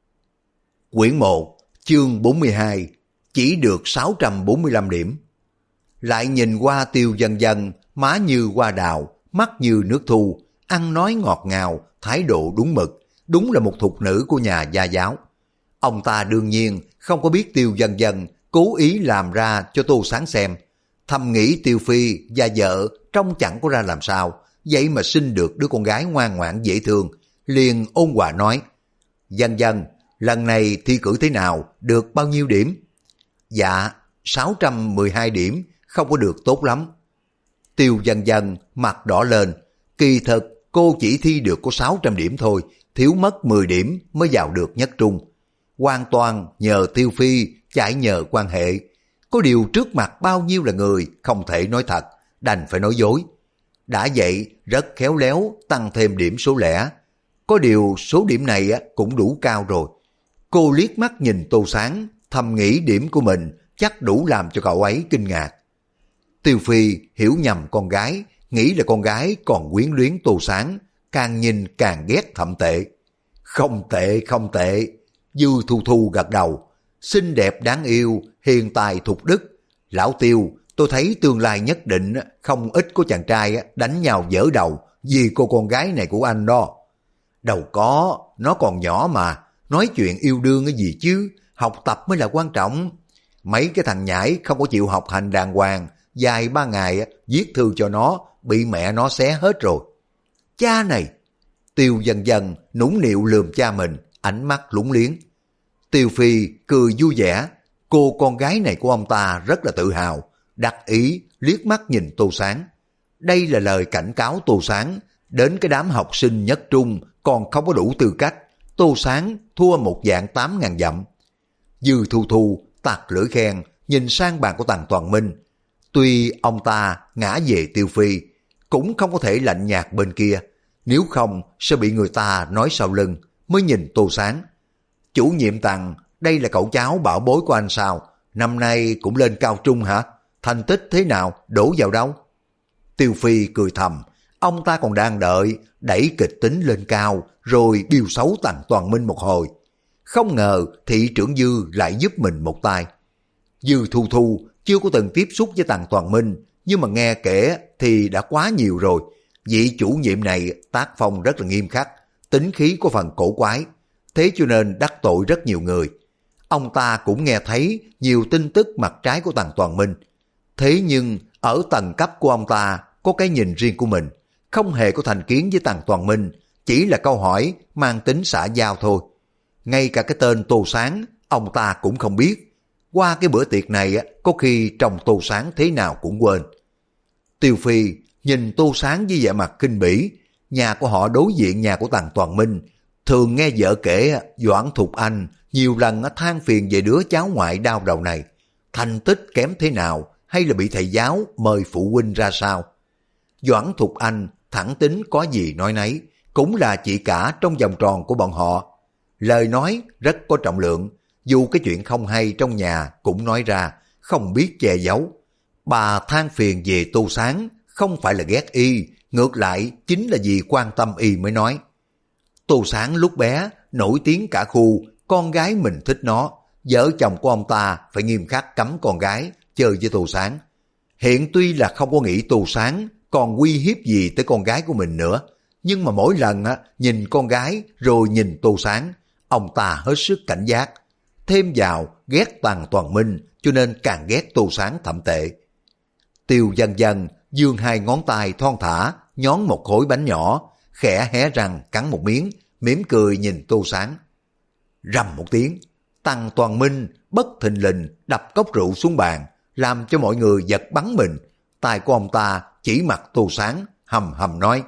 Quyển 1, chương 42, chỉ được 645 điểm. Lại nhìn qua Tiêu Dân Dân, má như hoa đào, mắt như nước thu, ăn nói ngọt ngào, thái độ đúng mực, đúng là một thục nữ của nhà gia giáo. Ông ta đương nhiên không có biết Tiêu Dân Dân cố ý làm ra cho Tô Sáng xem, thầm nghĩ Tiêu Phi và vợ trông chẳng có ra làm sao, vậy mà sinh được đứa con gái ngoan ngoãn dễ thương, liền ôn hòa nói: Dân Dân, lần này thi cử thế nào, được bao nhiêu điểm? Dạ, 612 điểm, không có được tốt lắm. Tiêu Dân Dân mặt đỏ lên, kỳ thực cô chỉ thi được có 600 điểm thôi, thiếu mất 10 điểm mới vào được nhất trung. Hoàn toàn nhờ Tiêu Phi, chạy nhờ quan hệ. Có điều trước mặt bao nhiêu là người, không thể nói thật, đành phải nói dối. Đã vậy, rất khéo léo tăng thêm điểm số lẻ. Có điều số điểm này cũng đủ cao rồi. Cô liếc mắt nhìn Tô Sáng, thầm nghĩ điểm của mình chắc đủ làm cho cậu ấy kinh ngạc. Tiêu Phi hiểu nhầm con gái, nghĩ là con gái còn quyến luyến Tô Sáng, càng nhìn càng ghét thậm tệ. Không tệ, không tệ. Dư Thu Thu gật đầu. Xinh đẹp đáng yêu, hiền tài thục đức. Lão Tiêu, tôi thấy tương lai nhất định không ít có chàng trai đánh nhau vỡ đầu vì cô con gái này của anh đó. Đâu có, nó còn nhỏ mà, nói chuyện yêu đương cái gì chứ, học tập mới là quan trọng. Mấy cái thằng nhãi không có chịu học hành đàng hoàng, vài ba ngày viết thư cho nó, bị mẹ nó xé hết rồi. Cha này! Tiêu Dân Dân nũng nịu lườm cha mình, ánh mắt lúng liếng. Tiêu Phi cười vui vẻ, cô con gái này của ông ta rất là tự hào, đắc ý liếc mắt nhìn Tô Sáng. Đây là lời cảnh cáo Tô Sáng, đến cái đám học sinh nhất trung còn không có đủ tư cách, Tô Sáng thua một dạng 8.000 dặm. Dư Thu Thu tặc lưỡi khen, nhìn sang bàn của Tần Toàn Minh. Tuy ông ta ngã về Tiêu Phi, cũng không có thể lạnh nhạt bên kia, nếu không sẽ bị người ta nói sau lưng, mới nhìn Tô Sáng. Chủ nhiệm Tần, đây là cậu cháu bảo bối của anh sao? Năm nay cũng lên cao trung hả? Thành tích thế nào? Đổ vào đâu? Tiêu Phi cười thầm, ông ta còn đang đợi, đẩy kịch tính lên cao, rồi biêu xấu Tần Toàn Minh một hồi. Không ngờ thị trưởng Dư lại giúp mình một tay. Dư Thu Thu chưa có từng tiếp xúc với Tần Toàn Minh, nhưng mà nghe kể thì đã quá nhiều rồi. Vị chủ nhiệm này tác phong rất là nghiêm khắc, tính khí có phần cổ quái, thế cho nên đắc tội rất nhiều người. Ông ta cũng nghe thấy nhiều tin tức mặt trái của Tần Toàn Minh. Thế nhưng ở tầng cấp của ông ta có cái nhìn riêng của mình, không hề có thành kiến với Tần Toàn Minh, chỉ là câu hỏi mang tính xã giao thôi. Ngay cả cái tên Tô Sáng ông ta cũng không biết. Qua cái bữa tiệc này có khi trong Tô Sáng thế nào cũng quên. Tiêu Phi nhìn Tô Sáng với vẻ mặt kinh bỉ. Nhà của họ đối diện nhà của Tần Toàn Minh. Thường nghe vợ kể Doãn Thục Anh nhiều lần than phiền về đứa cháu ngoại đau đầu này. Thành tích kém thế nào, hay là bị thầy giáo mời phụ huynh ra sao. Doãn Thục Anh thẳng tính có gì nói nấy, cũng là chị cả trong vòng tròn của bọn họ. Lời nói rất có trọng lượng, dù cái chuyện không hay trong nhà cũng nói ra, không biết che giấu. Bà than phiền về Tô Sáng không phải là ghét y, ngược lại chính là vì quan tâm y mới nói. Tô Sáng lúc bé nổi tiếng cả khu, con gái mình thích nó, vợ chồng của ông ta phải nghiêm khắc cấm con gái chơi với Tô Sáng. Hiện tuy là không có nghĩ Tô Sáng còn uy hiếp gì tới con gái của mình nữa, nhưng mà mỗi lần nhìn con gái rồi nhìn Tô Sáng, ông ta hết sức cảnh giác. Thêm vào ghét Tần Toàn Minh, cho nên càng ghét Tô Sáng thậm tệ. Tiêu Dân Dân giương hai ngón tay thon thả, nhón một khối bánh nhỏ, khẽ hé răng cắn một miếng, mỉm cười nhìn Tô Sáng. Rầm một tiếng, Tần Toàn Minh bất thình lình đập cốc rượu xuống bàn, làm cho mọi người giật bắn mình. Tay của ông ta chỉ mặt Tô Sáng, hầm hầm nói: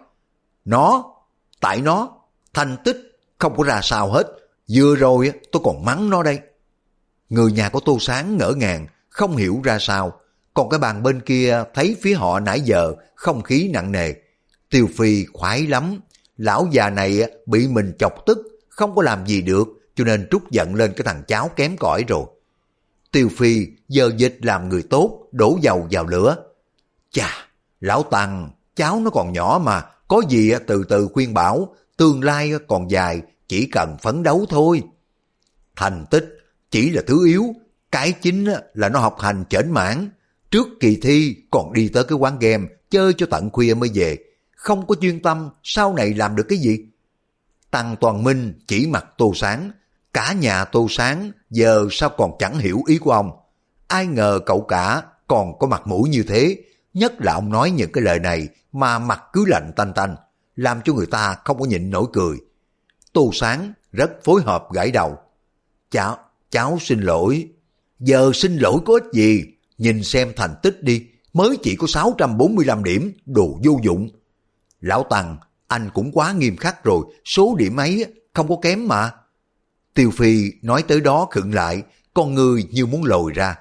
tại nó, thành tích không có ra sao hết, vừa rồi tôi còn mắng nó đây. Người nhà của Tô Sáng ngỡ ngàng, không hiểu ra sao, còn cái bàn bên kia thấy phía họ nãy giờ không khí nặng nề. Tiêu Phi khoái lắm, lão già này bị mình chọc tức, không có làm gì được, cho nên trút giận lên cái thằng cháu kém cỏi rồi. Tiêu Phi giờ dịch làm người tốt, đổ dầu vào lửa. Chà, lão Tần, cháu nó còn nhỏ mà, có gì từ từ khuyên bảo, tương lai còn dài, chỉ cần phấn đấu thôi. Thành tích chỉ là thứ yếu, cái chính là nó học hành chểnh mãn. Trước kỳ thi còn đi tới cái quán game chơi cho tận khuya mới về, không có chuyên tâm, sau này làm được cái gì? Tần Toàn Minh chỉ mặt Tô Sáng, cả nhà Tô Sáng giờ sao còn chẳng hiểu ý của ông. Ai ngờ cậu cả còn có mặt mũi như thế, nhất là ông nói những cái lời này mà mặt cứ lạnh tanh tanh, làm cho người ta không có nhịn nổi cười. Tô Sáng rất phối hợp gãi đầu. Cháu xin lỗi. Giờ xin lỗi có ích gì, nhìn xem thành tích đi, mới chỉ có 645 điểm, đồ vô dụng. Lão Tần, anh cũng quá nghiêm khắc rồi, số điểm ấy không có kém mà. Tiêu Phi nói tới đó khựng lại, con người như muốn lồi ra.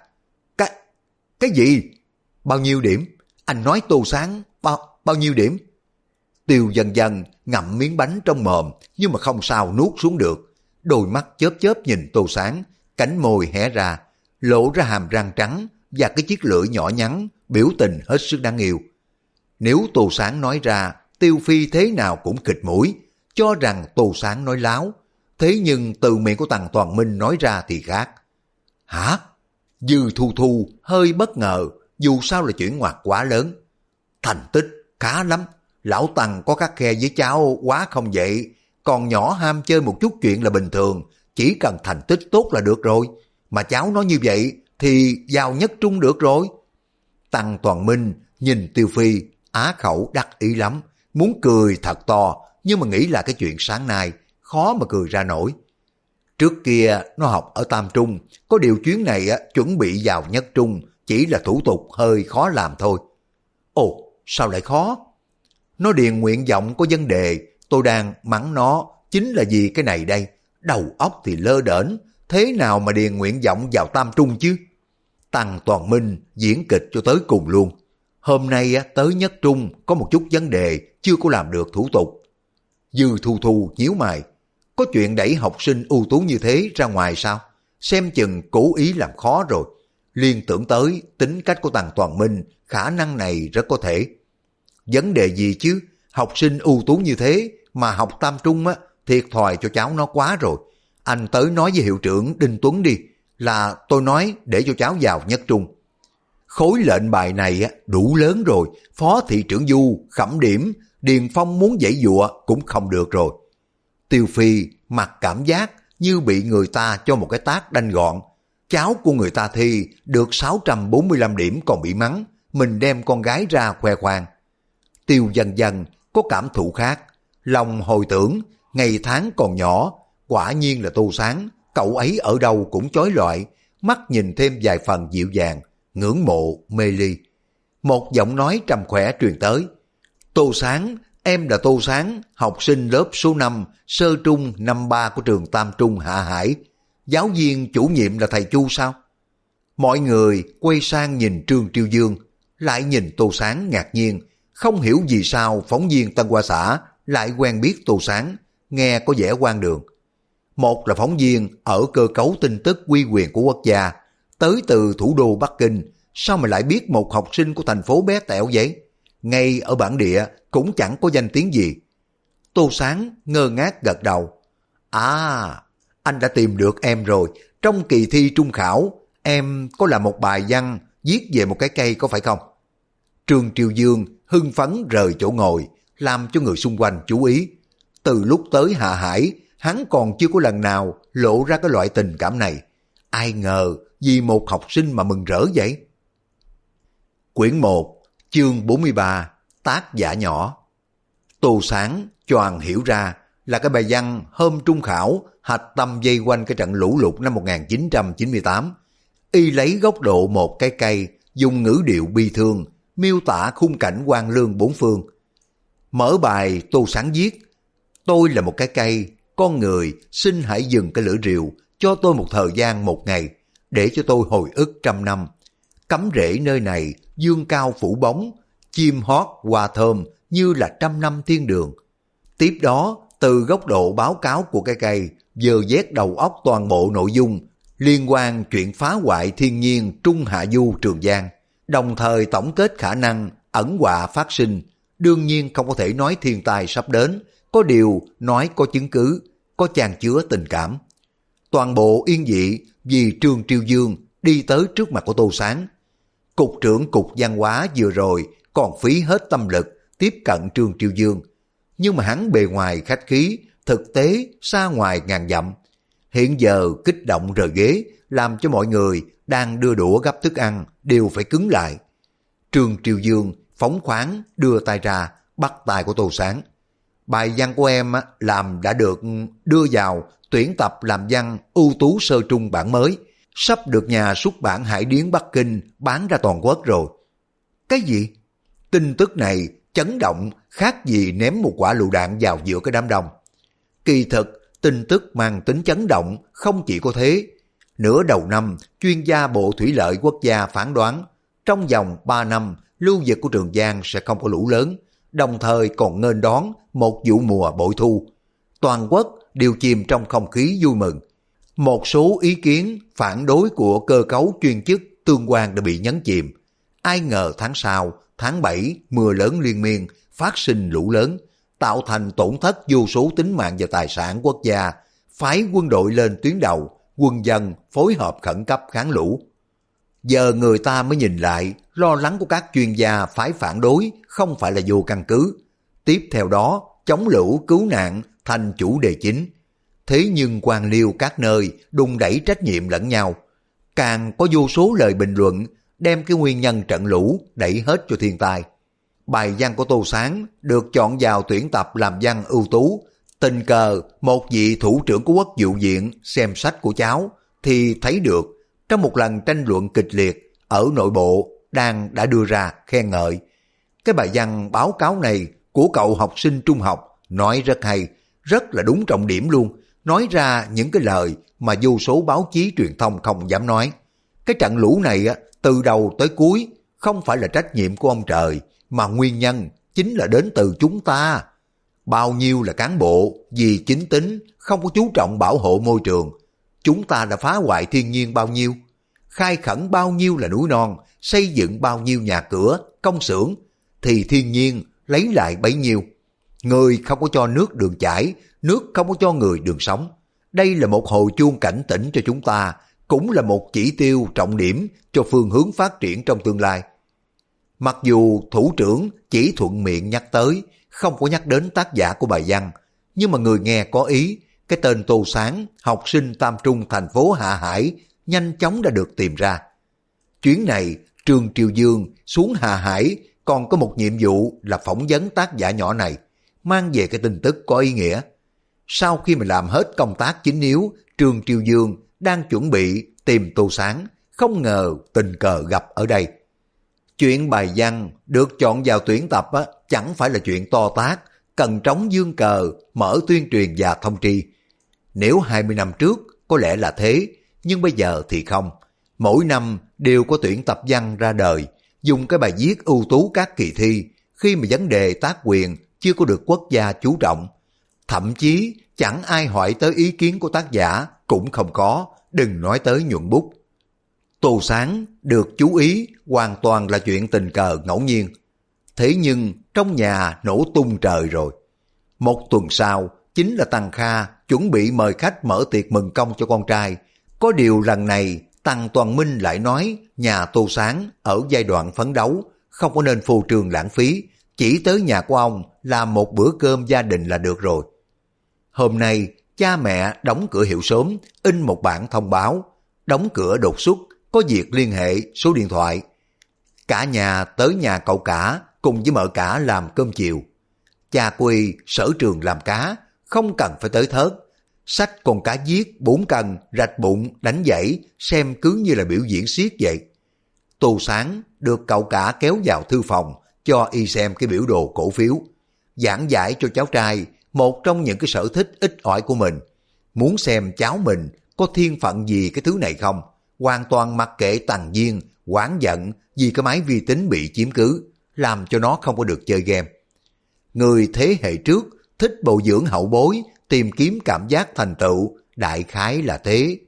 Cái gì? Bao nhiêu điểm? Anh nói Tô Sáng bao nhiêu điểm? Tiêu Dân Dân ngậm miếng bánh trong mồm nhưng mà không sao nuốt xuống được. Đôi mắt chớp chớp nhìn Tô Sáng, cánh môi hé ra, lộ ra hàm răng trắng và cái chiếc lưỡi nhỏ nhắn, biểu tình hết sức đáng yêu. Nếu Tô Sáng nói ra, Tiêu Phi thế nào cũng khịt mũi, cho rằng Tô Sáng nói láo. Thế nhưng từ miệng của Tần Toàn Minh nói ra thì khác. Hả? Dư Thu Thu hơi bất ngờ, dù sao là chuyển ngoặt quá lớn. Thành tích khá lắm, lão Tần có khắt khe với cháu quá không vậy, còn nhỏ ham chơi một chút chuyện là bình thường, chỉ cần thành tích tốt là được rồi. Mà cháu nói như vậy thì vào nhất trung được rồi. Tần Toàn Minh nhìn Tiêu Phi, á khẩu đắc ý lắm, muốn cười thật to, nhưng mà nghĩ là cái chuyện sáng nay, khó mà cười ra nổi. Trước kia nó học ở Tam Trung, có điều chuyến này chuẩn bị vào nhất trung, chỉ là thủ tục hơi khó làm thôi. Ồ, sao lại khó? Nó điền nguyện vọng có vấn đề, tôi đang mắng nó, chính là vì cái này đây. Đầu óc thì lơ đễnh, thế nào mà điền nguyện vọng vào Tam Trung chứ? Tần Toàn Minh diễn kịch cho tới cùng luôn. Hôm nay tới nhất trung có một chút vấn đề, chưa có làm được thủ tục. Dư Thu Thu nhíu mày, có chuyện đẩy học sinh ưu tú như thế ra ngoài sao? Xem chừng cố ý làm khó rồi. Liên tưởng tới tính cách của Tần Toàn Minh, khả năng này rất có thể. Vấn đề gì chứ? Học sinh ưu tú như thế mà học Tam Trung thiệt thòi cho cháu nó quá rồi. Anh tới nói với hiệu trưởng Đinh Tuấn đi, là tôi nói để cho cháu vào nhất trung. Khối lệnh bài này đủ lớn rồi, Phó thị trưởng Du khẩm điểm, Điền Phong muốn giãy giụa cũng không được rồi. Tiêu Phi mặt cảm giác như bị người ta cho một cái tát đanh gọn. Cháu của người ta thi được 645 điểm còn bị mắng, mình đem con gái ra khoe khoang. Tiêu Dân Dân có cảm thụ khác, lòng hồi tưởng, ngày tháng còn nhỏ, quả nhiên là Tô Sáng, cậu ấy ở đâu cũng chói lọi, mắt nhìn thêm vài phần dịu dàng, ngưỡng mộ, mê ly. Một giọng nói trầm khỏe truyền tới. Tô Sáng, em là Tô Sáng, học sinh lớp số 5, sơ trung năm 3 của trường Tam Trung Hạ Hải. Giáo viên chủ nhiệm là thầy Chu sao? Mọi người quay sang nhìn Trương Triều Dương, lại nhìn Tô Sáng ngạc nhiên, không hiểu vì sao phóng viên Tân Hoa Xã lại quen biết Tô Sáng, nghe có vẻ hoang đường. Một là phóng viên ở cơ cấu tin tức uy quyền của quốc gia, tới từ thủ đô Bắc Kinh, sao mà lại biết một học sinh của thành phố bé tẹo vậy? Ngay ở bản địa cũng chẳng có danh tiếng gì. Tô Sáng ngơ ngác gật đầu. À, anh đã tìm được em rồi. Trong kỳ thi trung khảo, em có làm một bài văn viết về một cái cây có phải không? Trương Triều Dương hưng phấn rời chỗ ngồi, làm cho người xung quanh chú ý. Từ lúc tới Hạ Hải, hắn còn chưa có lần nào lộ ra cái loại tình cảm này. Ai ngờ vì một học sinh mà mừng rỡ vậy? Quyển 1, chương 43, tác giả nhỏ. Tô Sáng choàng hiểu ra là cái bài văn hôm trung khảo hạch tâm vây quanh cái trận lũ lụt năm 1998. Y lấy góc độ một cái cây, dùng ngữ điệu bi thương, miêu tả khung cảnh hoang lương bốn phương. Mở bài Tô Sáng viết, tôi là một cái cây, con người xin hãy dừng cái lửa rìu, cho tôi một thời gian một ngày, để cho tôi hồi ức trăm năm. Cắm rễ nơi này, dương cao phủ bóng, chim hót hoa thơm như là trăm năm thiên đường. Tiếp đó, từ góc độ báo cáo của cái cây, dơ vét đầu óc toàn bộ nội dung liên quan chuyện phá hoại thiên nhiên Trung Hạ Du Trường Giang, đồng thời tổng kết khả năng ẩn họa phát sinh. Đương nhiên không có thể nói thiên tai sắp đến, có điều nói có chứng cứ, có chan chứa tình cảm. Toàn bộ yên dị vì Trương Triều Dương đi tới trước mặt của Tô Sáng. Cục trưởng Cục Văn hóa vừa rồi còn phí hết tâm lực tiếp cận Trương Triều Dương, nhưng mà hắn bề ngoài khách khí, thực tế xa ngoài ngàn dặm. Hiện giờ kích động rời ghế, làm cho mọi người đang đưa đũa gắp thức ăn đều phải cứng lại. Trương Triều Dương phóng khoáng đưa tay ra, bắt tay của Tô Sáng. Bài văn của em làm đã được đưa vào tuyển tập làm văn ưu tú sơ trung bản mới, sắp được nhà xuất bản Hải Điến Bắc Kinh bán ra toàn quốc rồi. Cái gì? Tin tức này chấn động khác gì ném một quả lựu đạn vào giữa cái đám đông. Kỳ thực, tin tức mang tính chấn động không chỉ có thế. Nửa đầu năm, chuyên gia Bộ Thủy lợi Quốc gia phán đoán trong vòng 3 năm, lưu vực của Trường Giang sẽ không có lũ lớn, đồng thời còn nghênh đón một vụ mùa bội thu. Toàn quốc đều chìm trong không khí vui mừng. Một số ý kiến phản đối của cơ cấu chuyên chức tương quan đã bị nhấn chìm. Ai ngờ tháng sau, tháng 7, mưa lớn liên miên, phát sinh lũ lớn, tạo thành tổn thất vô số tính mạng và tài sản quốc gia, phái quân đội lên tuyến đầu, quân dân phối hợp khẩn cấp kháng lũ. Giờ người ta mới nhìn lại, lo lắng của các chuyên gia phái phản đối không phải là vô căn cứ. Tiếp theo đó, chống lũ cứu nạn thành chủ đề chính. Thế nhưng quan liêu các nơi đùn đẩy trách nhiệm lẫn nhau. Càng có vô số lời bình luận đem cái nguyên nhân trận lũ đẩy hết cho thiên tai. Bài văn của Tô Sáng được chọn vào tuyển tập làm văn ưu tú. Tình cờ một vị thủ trưởng của Quốc vụ viện xem sách của cháu thì thấy được trong một lần tranh luận kịch liệt ở nội bộ đã đưa ra khen ngợi. Cái bài văn báo cáo này của cậu học sinh trung học nói rất hay, rất là đúng trọng điểm luôn, nói ra những cái lời mà vô số báo chí truyền thông không dám nói. Cái trận lũ này từ đầu tới cuối không phải là trách nhiệm của ông trời, mà nguyên nhân chính là đến từ chúng ta. Bao nhiêu là cán bộ vì chính tính không có chú trọng bảo hộ môi trường, chúng ta đã phá hoại thiên nhiên bao nhiêu, khai khẩn bao nhiêu là núi non, xây dựng bao nhiêu nhà cửa, công xưởng, thì thiên nhiên lấy lại bấy nhiêu. Người không có cho nước đường chảy, nước không có cho người đường sống. Đây là một hồi chuông cảnh tỉnh cho chúng ta, cũng là một chỉ tiêu trọng điểm cho phương hướng phát triển trong tương lai. Mặc dù thủ trưởng chỉ thuận miệng nhắc tới, không có nhắc đến tác giả của bài văn, nhưng mà người nghe có ý, cái tên Tô Sáng, học sinh tam trung thành phố Hạ Hải, nhanh chóng đã được tìm ra. Chuyến này, Trương Triều Dương xuống Hạ Hải còn có một nhiệm vụ là phỏng vấn tác giả nhỏ này, mang về cái tin tức có ý nghĩa. Sau khi mà làm hết công tác chính yếu, Trương Triều Dương đang chuẩn bị tìm Tô Sáng, không ngờ tình cờ gặp ở đây. Chuyện bài văn được chọn vào tuyển tập chẳng phải là chuyện to tát, cần trống dương cờ, mở tuyên truyền và thông tri. Nếu 20 năm trước có lẽ là thế, nhưng bây giờ thì không. Mỗi năm đều có tuyển tập văn ra đời, dùng cái bài viết ưu tú các kỳ thi, khi mà vấn đề tác quyền chưa có được quốc gia chú trọng. Thậm chí chẳng ai hỏi tới ý kiến của tác giả cũng không có, đừng nói tới nhuận bút. Tô Sáng được chú ý hoàn toàn là chuyện tình cờ ngẫu nhiên. Thế nhưng trong nhà nổ tung trời rồi. Một tuần sau, chính là Tăng Kha chuẩn bị mời khách mở tiệc mừng công cho con trai. Có điều lần này Tăng Toàn Minh lại nói nhà Tô Sáng ở giai đoạn phấn đấu, không có nên phô trương lãng phí, chỉ tới nhà của ông làm một bữa cơm gia đình là được rồi. Hôm nay cha mẹ đóng cửa hiệu sớm, in một bản thông báo, đóng cửa đột xuất, có việc liên hệ số điện thoại. Cả nhà tới nhà cậu cả cùng với mợ cả làm cơm chiều. Cha của Y sở trường làm cá, không cần phải tới thớt. Xách con cá giết 4 cân, rạch bụng, đánh dãy, xem cứ như là biểu diễn xiết vậy. Tô Sáng được cậu cả kéo vào thư phòng, cho Y xem cái biểu đồ cổ phiếu. Giảng giải cho cháu trai một trong những cái sở thích ít ỏi của mình. Muốn xem cháu mình có thiên phận gì cái thứ này không, hoàn toàn mặc kệ Tằng Diên, oán giận vì cái máy vi tính bị chiếm cứ, làm cho nó không có được chơi game. Người thế hệ trước thích bồi dưỡng hậu bối, tìm kiếm cảm giác thành tựu, đại khái là thế.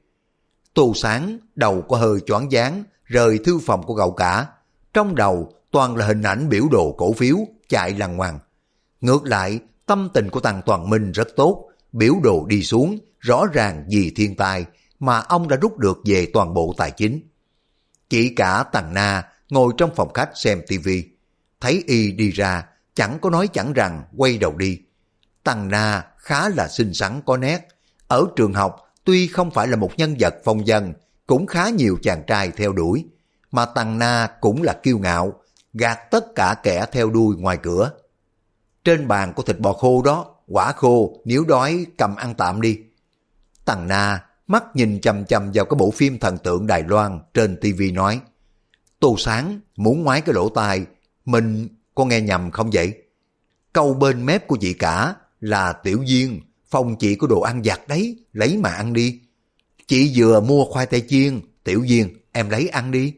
Tô Sáng đầu có hơi choáng váng, rời thư phòng của cậu cả. Trong đầu toàn là hình ảnh biểu đồ cổ phiếu chạy lằng ngoằng. Ngược lại, tâm tình của Tăng Toàn Minh rất tốt, biểu đồ đi xuống, rõ ràng vì thiên tai mà ông đã rút được về toàn bộ tài chính. Chỉ cả Tằng Na ngồi trong phòng khách xem tivi, thấy Y đi ra, chẳng có nói chẳng rằng quay đầu đi. Tằng Na khá là xinh xắn có nét, ở trường học tuy không phải là một nhân vật phong vân, cũng khá nhiều chàng trai theo đuổi, mà Tằng Na cũng là kiêu ngạo, gạt tất cả kẻ theo đuôi ngoài cửa. Trên bàn có thịt bò khô đó, quả khô, nếu đói cầm ăn tạm đi. Tằng Na mắt nhìn chằm chằm vào cái bộ phim thần tượng Đài Loan trên tivi nói, Tô Sáng muốn ngoái cái lỗ tai, mình có nghe nhầm không vậy? Câu bên mép của chị cả là Tiểu Duyên, phòng chị có đồ ăn vặt đấy, lấy mà ăn đi. Chị vừa mua khoai tây chiên, Tiểu Duyên em lấy ăn đi.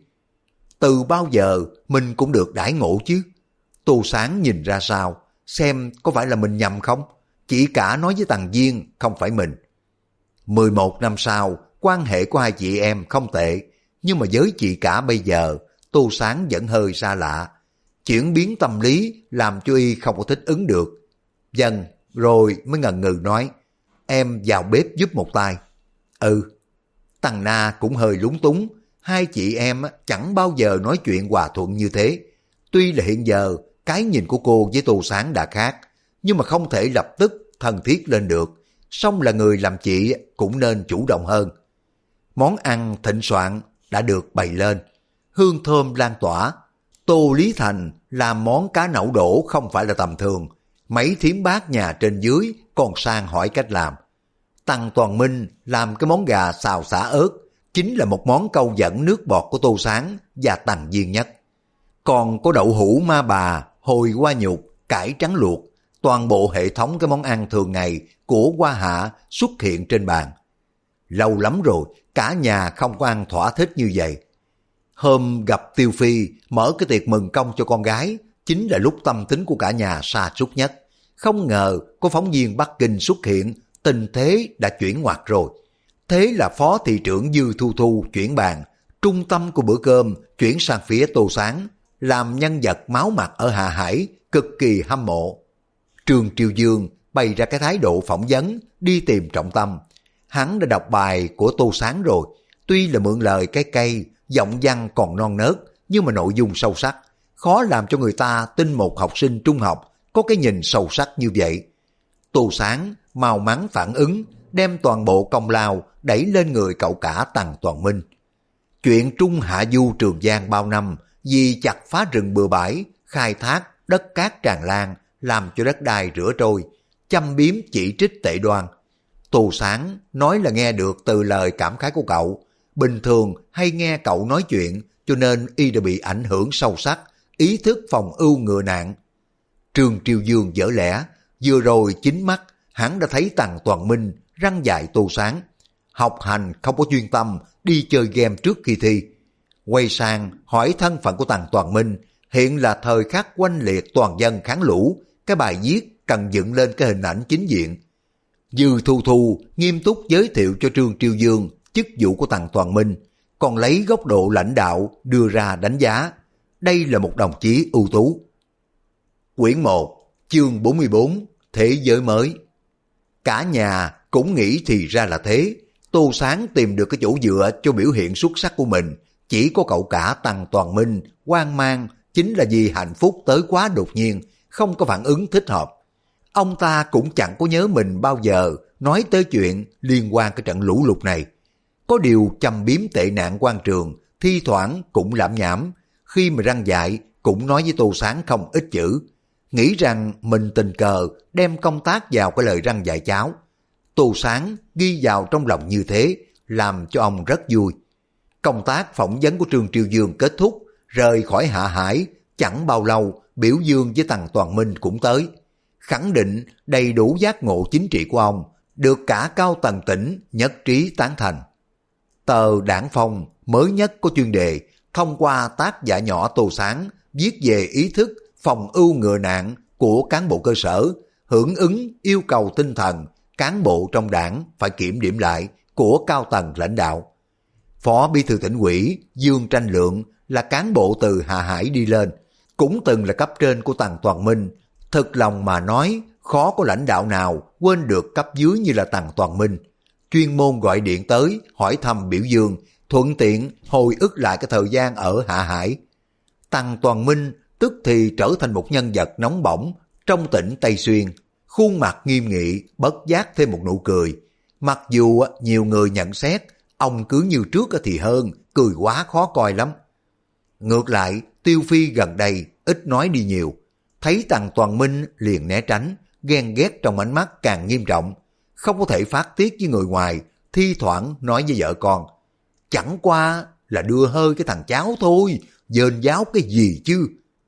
Từ bao giờ mình cũng được đãi ngộ chứ? Tô Sáng nhìn ra sao, xem có phải là mình nhầm không? Chị cả nói với Tằng Duyên, không phải mình. 11 năm sau, quan hệ của hai chị em không tệ, nhưng mà với chị cả bây giờ, Tô Sáng vẫn hơi xa lạ. Chuyển biến tâm lý làm cho Y không có thích ứng được. Dần, rồi mới ngần ngừ nói, em vào bếp giúp một tay. Ừ. Tằng Na cũng hơi lúng túng, hai chị em chẳng bao giờ nói chuyện hòa thuận như thế. Tuy là hiện giờ, cái nhìn của cô với Tô Sáng đã khác, nhưng mà không thể lập tức thân thiết lên được. Song là người làm chị cũng nên chủ động hơn. Món ăn thịnh soạn đã được bày lên, hương thơm lan tỏa. Tô Lý Thành làm món cá nậu đổ không phải là tầm thường, mấy thím bác nhà trên dưới còn sang hỏi cách làm. Tăng Toàn Minh làm cái món gà xào xả ớt, chính là một món câu dẫn nước bọt của Tô Sáng và Tằng Diên nhất. Còn có đậu hũ ma bà, hồi hoa nhục, cải trắng luộc, toàn bộ hệ thống cái món ăn thường ngày của Hoa Hạ xuất hiện trên bàn. Lâu lắm rồi, cả nhà không có ăn thỏa thích như vậy. Hôm gặp Tiêu Phi mở cái tiệc mừng công cho con gái, chính là lúc tâm tính của cả nhà sa sút nhất. Không ngờ có phóng viên Bắc Kinh xuất hiện, tình thế đã chuyển ngoặt rồi. Thế là Phó Thị trưởng Dư Thu Thu chuyển bàn, trung tâm của bữa cơm chuyển sang phía Tô Sáng, làm nhân vật máu mặt ở Hạ Hải, cực kỳ hâm mộ. Trương Triều Dương bày ra cái thái độ phỏng vấn, đi tìm trọng tâm. Hắn đã đọc bài của Tô Sáng rồi, tuy là mượn lời cái cây, giọng văn còn non nớt, nhưng mà nội dung sâu sắc, khó làm cho người ta tin một học sinh trung học có cái nhìn sâu sắc như vậy. Tô Sáng mau mắn phản ứng, đem toàn bộ công lao đẩy lên người cậu cả Tằng Toàn Minh. Chuyện Trung Hạ Du Trường Giang bao năm vì chặt phá rừng bừa bãi, khai thác đất cát tràn lan, làm cho đất đai rửa trôi, châm biếm chỉ trích Tệ Đoan. Tô Sáng nói là nghe được từ lời cảm khái của cậu, bình thường hay nghe cậu nói chuyện cho nên y đã bị ảnh hưởng sâu sắc, ý thức phòng ưu ngừa nạn. Trương Triều Dương dở lẽ, vừa rồi chính mắt hắn đã thấy Tằng Toàn Minh răn dạy Tô Sáng, học hành không có chuyên tâm, đi chơi game trước khi thi. Quay sang hỏi thân phận của Tằng Toàn Minh, hiện là thời khắc oanh liệt toàn dân kháng lũ, cái bài viết cần dựng lên cái hình ảnh chính diện. Dư Thu Thu nghiêm túc giới thiệu cho Trương Triều Dương chức vụ của Tằng Toàn Minh, còn lấy góc độ lãnh đạo đưa ra đánh giá. Đây là một đồng chí ưu tú. Quyển 1, chương 44, Thế giới mới. Cả nhà cũng nghĩ thì ra là thế. Tô Sáng tìm được cái chỗ dựa cho biểu hiện xuất sắc của mình. Chỉ có cậu cả Tằng Toàn Minh hoang mang chính là vì hạnh phúc tới quá đột nhiên, không có phản ứng thích hợp. Ông ta cũng chẳng có nhớ mình bao giờ nói tới chuyện liên quan cái trận lũ lụt này. Có điều châm biếm tệ nạn quan trường, thi thoảng cũng lảm nhảm. Khi mà răn dạy cũng nói với Tô Sáng không ít chữ. Nghĩ rằng mình tình cờ đem công tác vào cái lời răn dạy cháu. Tô Sáng ghi vào trong lòng như thế, làm cho ông rất vui. Công tác phỏng vấn của Trương Triều Dương kết thúc, rời khỏi Hạ Hải, chẳng bao lâu biểu dương với Tằng Toàn Minh cũng tới. Khẳng định đầy đủ giác ngộ chính trị của ông, được cả cao tầng tỉnh nhất trí tán thành. Tờ Đảng Phong mới nhất có chuyên đề thông qua tác giả nhỏ Tô Sáng viết về ý thức phòng ưu ngừa nạn của cán bộ cơ sở, hưởng ứng yêu cầu tinh thần cán bộ trong đảng phải kiểm điểm lại của cao tầng lãnh đạo. Phó Bí thư Tỉnh ủy Dương Tranh Lượng là cán bộ từ Hạ Hải đi lên, cũng từng là cấp trên của Tằng Toàn Minh. Thực lòng mà nói, khó có lãnh đạo nào quên được cấp dưới như là Tằng Toàn Minh. Chuyên môn gọi điện tới hỏi thăm biểu dương, thuận tiện hồi ức lại cái thời gian ở Hạ Hải. Tằng Toàn Minh tức thì trở thành một nhân vật nóng bỏng trong tỉnh Tây Xuyên, khuôn mặt nghiêm nghị, bất giác thêm một nụ cười. Mặc dù nhiều người nhận xét ông cứ như trước thì hơn, cười quá khó coi lắm. Ngược lại, Tiêu Phi gần đây ít nói đi nhiều, thấy Tằng Toàn Minh liền né tránh, ghen ghét trong ánh mắt càng nghiêm trọng, không có thể phát tiết với người ngoài, thi thoảng nói với vợ con, chẳng qua là đưa hơi cái thằng cháu thôi, dền giáo cái gì chứ.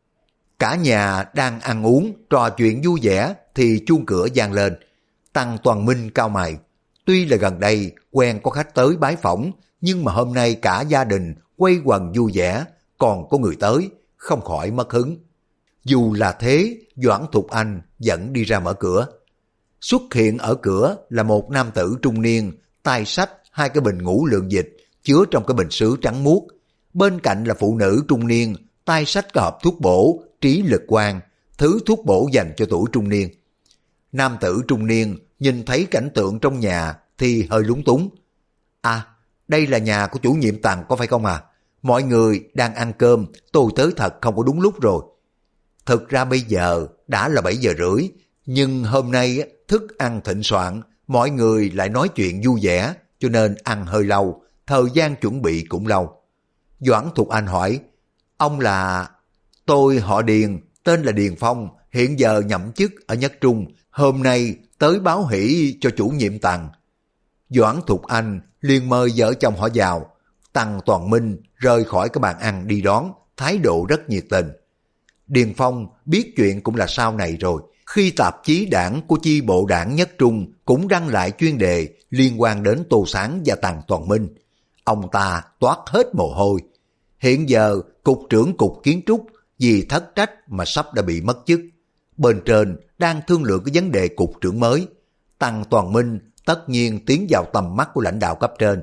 Cả nhà đang ăn uống, trò chuyện vui vẻ thì chuông cửa vang lên. Tằng Toàn Minh cau mày, tuy là gần đây quen có khách tới bái phỏng, nhưng mà hôm nay cả gia đình quây quần vui vẻ, còn có người tới, không khỏi mất hứng. Dù là thế, Doãn Thục Anh vẫn đi ra mở cửa. Xuất hiện ở cửa là một nam tử trung niên, tay xách hai cái bình ngũ lượng dịch chứa trong cái bình sứ trắng muốt. Bên cạnh là phụ nữ trung niên, tay xách cái hộp thuốc bổ Trí Lực Quang, thứ thuốc bổ dành cho tuổi trung niên. Nam tử trung niên nhìn thấy cảnh tượng trong nhà thì hơi lúng túng. À, đây là nhà của chủ nhiệm Tằng có phải không à? Mọi người đang ăn cơm, tôi tới thật không có đúng lúc rồi. Thực ra bây giờ đã là 7 giờ rưỡi, nhưng hôm nay thức ăn thịnh soạn, mọi người lại nói chuyện vui vẻ, cho nên ăn hơi lâu, thời gian chuẩn bị cũng lâu. Doãn Thục Anh hỏi, ông là... Tôi họ Điền, tên là Điền Phong, hiện giờ nhậm chức ở Nhất Trung, hôm nay tới báo hỷ cho chủ nhiệm Tằng. Doãn Thục Anh liền mời vợ chồng họ vào. Tằng Toàn Minh rời khỏi cái bàn ăn đi đón, thái độ rất nhiệt tình. Điền Phong biết chuyện cũng là sau này rồi, khi tạp chí đảng của chi bộ đảng Nhất Trung cũng đăng lại chuyên đề liên quan đến Tô Sáng và Tằng Toàn Minh. Ông ta toát hết mồ hôi. Hiện giờ cục trưởng cục kiến trúc vì thất trách mà sắp đã bị mất chức. Bên trên đang thương lượng cái vấn đề cục trưởng mới. Tằng Toàn Minh tất nhiên tiến vào tầm mắt của lãnh đạo cấp trên.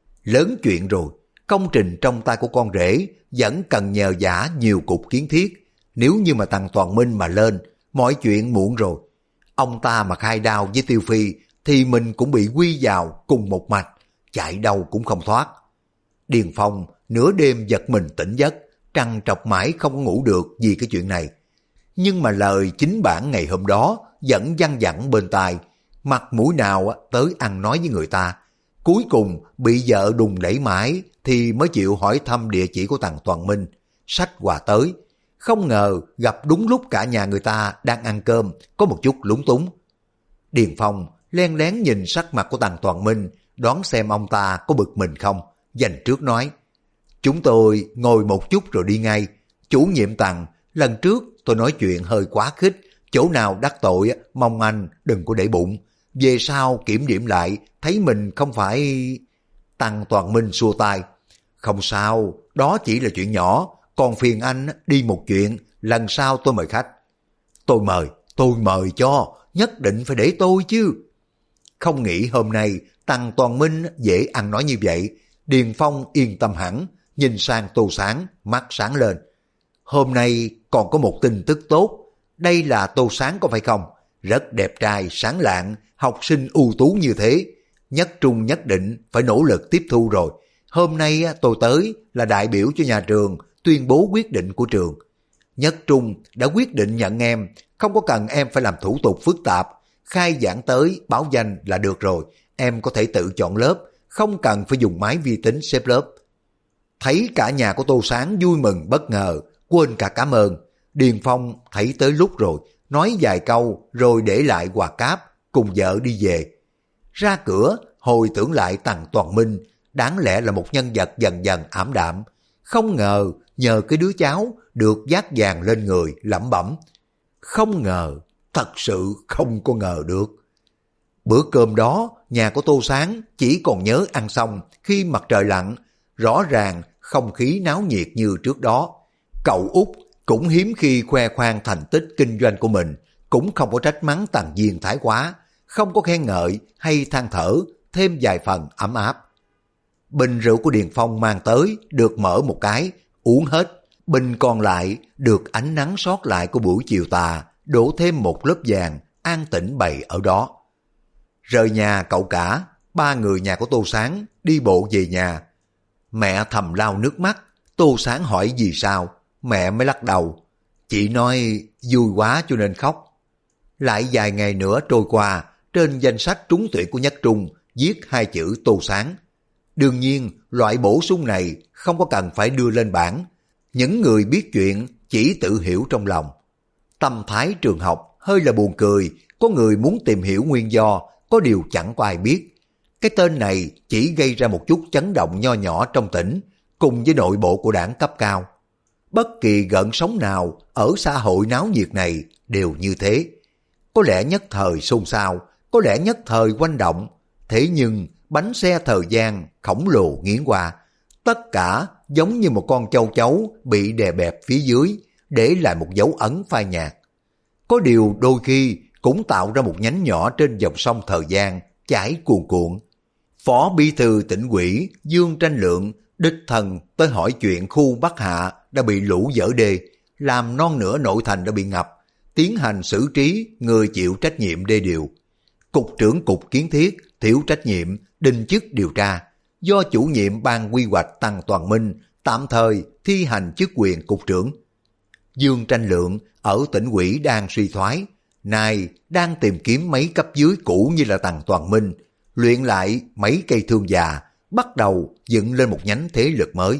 Lớn chuyện rồi, công trình trong tay của con rể vẫn cần nhờ vả nhiều cục kiến thiết. Nếu như mà Tằng Toàn Minh mà lên, mọi chuyện muộn rồi. Ông ta mà khai đao với Tiêu Phi thì mình cũng bị quy vào cùng một mạch, chạy đâu cũng không thoát. Điền Phong nửa đêm giật mình tỉnh giấc, trằn trọc mãi không có ngủ được vì cái chuyện này. Nhưng mà lời chính bản ngày hôm đó vẫn văng vẳng bên tai, mặt mũi nào tới ăn nói với người ta. Cuối cùng bị vợ đùng đẩy mãi thì mới chịu hỏi thăm địa chỉ của thằng Toàn Minh, xách quà tới. Không ngờ gặp đúng lúc cả nhà người ta đang ăn cơm, có một chút lúng túng. Điền Phong len lén nhìn sắc mặt của thằng Toàn Minh, đoán xem ông ta có bực mình không, dành trước nói: chúng tôi ngồi một chút rồi đi ngay. Chủ nhiệm Tằng, lần trước tôi nói chuyện hơi quá khích, chỗ nào đắc tội mong anh đừng có để bụng. Về sau kiểm điểm lại, thấy mình không phải... Tăng Toàn Minh xua tay: không sao, đó chỉ là chuyện nhỏ, còn phiền anh đi một chuyện, lần sau tôi mời khách. Tôi mời cho, nhất định phải để tôi chứ. Không nghĩ hôm nay Tăng Toàn Minh dễ ăn nói như vậy, Điền Phong yên tâm hẳn, nhìn sang Tô Sáng, mắt sáng lên. Hôm nay còn có một tin tức tốt, đây là Tô Sáng có phải không? Rất đẹp trai, sáng lạng, học sinh ưu tú như thế. Nhất Trung nhất định phải nỗ lực tiếp thu rồi. Hôm nay tôi tới là đại biểu cho nhà trường tuyên bố quyết định của trường. Nhất Trung đã quyết định nhận em, không có cần em phải làm thủ tục phức tạp. Khai giảng tới báo danh là được rồi, em có thể tự chọn lớp, không cần phải dùng máy vi tính xếp lớp. Thấy cả nhà của Tô Sáng vui mừng bất ngờ, quên cả cảm ơn. Điền Phong thấy tới lúc rồi, nói vài câu rồi để lại quà cáp, cùng vợ đi về. Ra cửa, hồi tưởng lại Tằng Toàn Minh, đáng lẽ là một nhân vật dần dần ảm đạm. Không ngờ nhờ cái đứa cháu được vác vàng lên người, lẩm bẩm. Không ngờ, thật sự không có ngờ được. Bữa cơm đó, nhà của Tô Sáng chỉ còn nhớ ăn xong khi mặt trời lặn, rõ ràng không khí náo nhiệt như trước đó. Cậu Út cũng hiếm khi khoe khoang thành tích kinh doanh của mình, cũng không có trách mắng Tằng Diên thái quá, không có khen ngợi hay than thở, thêm vài phần ấm áp. Bình rượu của Điền Phong mang tới được mở một cái, uống hết. Bình còn lại được ánh nắng sót lại của buổi chiều tà đổ thêm một lớp vàng, an tĩnh bày ở đó. Rời nhà cậu cả, ba người nhà của Tô Sáng đi bộ về nhà. Mẹ thầm lau nước mắt, Tô Sáng hỏi vì sao, mẹ mới lắc đầu. Chị nói vui quá cho nên khóc. Lại vài ngày nữa trôi qua, trên danh sách trúng tuyển của Nhất Trung viết hai chữ Tô Sáng. Đương nhiên, loại bổ sung này không có cần phải đưa lên bảng. Những người biết chuyện chỉ tự hiểu trong lòng. Tâm thái trường học hơi là buồn cười, có người muốn tìm hiểu nguyên do, có điều chẳng có ai biết. Cái tên này chỉ gây ra một chút chấn động nho nhỏ trong tỉnh, cùng với nội bộ của đảng cấp cao. Bất kỳ gợn sóng nào ở xã hội náo nhiệt này đều như thế. Có lẽ nhất thời xôn xao, có lẽ nhất thời quanh động, thế nhưng bánh xe thời gian khổng lồ nghiến qua. Tất cả giống như một con châu chấu bị đè bẹp phía dưới, để lại một dấu ấn phai nhạt. Có điều đôi khi cũng tạo ra một nhánh nhỏ trên dòng sông thời gian chảy cuồn cuộn. Phó Bí thư tỉnh ủy Dương Tranh Lượng đích thân tới hỏi chuyện khu Bắc Hạ đã bị lũ dỡ đê, làm non nửa nội thành đã bị ngập, tiến hành xử trí người chịu trách nhiệm đê điều. Cục trưởng Cục Kiến thiết thiếu trách nhiệm, đình chức điều tra, do chủ nhiệm ban quy hoạch Tăng Toàn Minh tạm thời thi hành chức quyền cục trưởng. Dương Tranh Lượng ở tỉnh ủy đang suy thoái, nay đang tìm kiếm mấy cấp dưới cũ như là Tăng Toàn Minh, luyện lại mấy cây thương già, bắt đầu dựng lên một nhánh thế lực mới.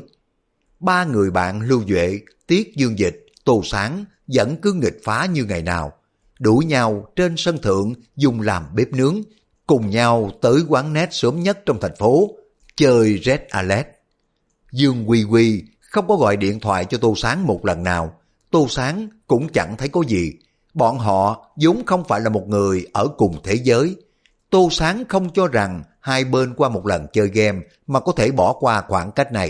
Ba người bạn Lưu Duệ, Tiết Dương Dịch, Tô Sáng vẫn cứ nghịch phá như ngày nào, đuổi nhau trên sân thượng dùng làm bếp nướng, cùng nhau tới quán net sớm nhất trong thành phố, chơi Red Alert. Dương Quy Quy không có gọi điện thoại cho Tô Sáng một lần nào, Tô Sáng cũng chẳng thấy có gì. Bọn họ vốn không phải là một người ở cùng thế giới. Tô Sáng không cho rằng hai bên qua một lần chơi game mà có thể bỏ qua khoảng cách này.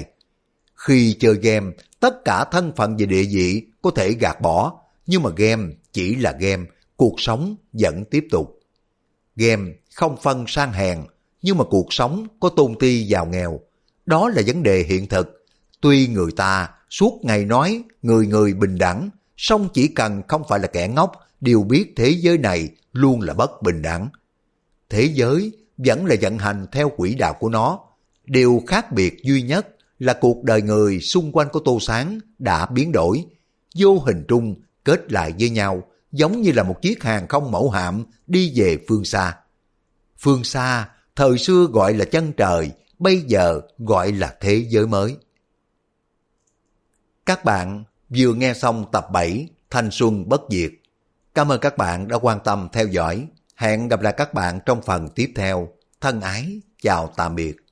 Khi chơi game, tất cả thân phận và địa vị có thể gạt bỏ, nhưng mà game chỉ là game, cuộc sống vẫn tiếp tục. Game không phân sang hèn, nhưng mà cuộc sống có tôn ti giàu nghèo. Đó là vấn đề hiện thực. Tuy người ta suốt ngày nói người người bình đẳng, song chỉ cần không phải là kẻ ngốc đều biết thế giới này luôn là bất bình đẳng. Thế giới vẫn là vận hành theo quỹ đạo của nó. Điều khác biệt duy nhất là cuộc đời người xung quanh của Tô Sáng đã biến đổi, vô hình trung kết lại với nhau, giống như là một chiếc hàng không mẫu hạm đi về phương xa. Phương xa, thời xưa gọi là chân trời, bây giờ gọi là thế giới mới. Các bạn vừa nghe xong tập 7 Thanh Xuân Bất Diệt. Cảm ơn các bạn đã quan tâm theo dõi. Hẹn gặp lại các bạn trong phần tiếp theo. Thân ái, chào tạm biệt.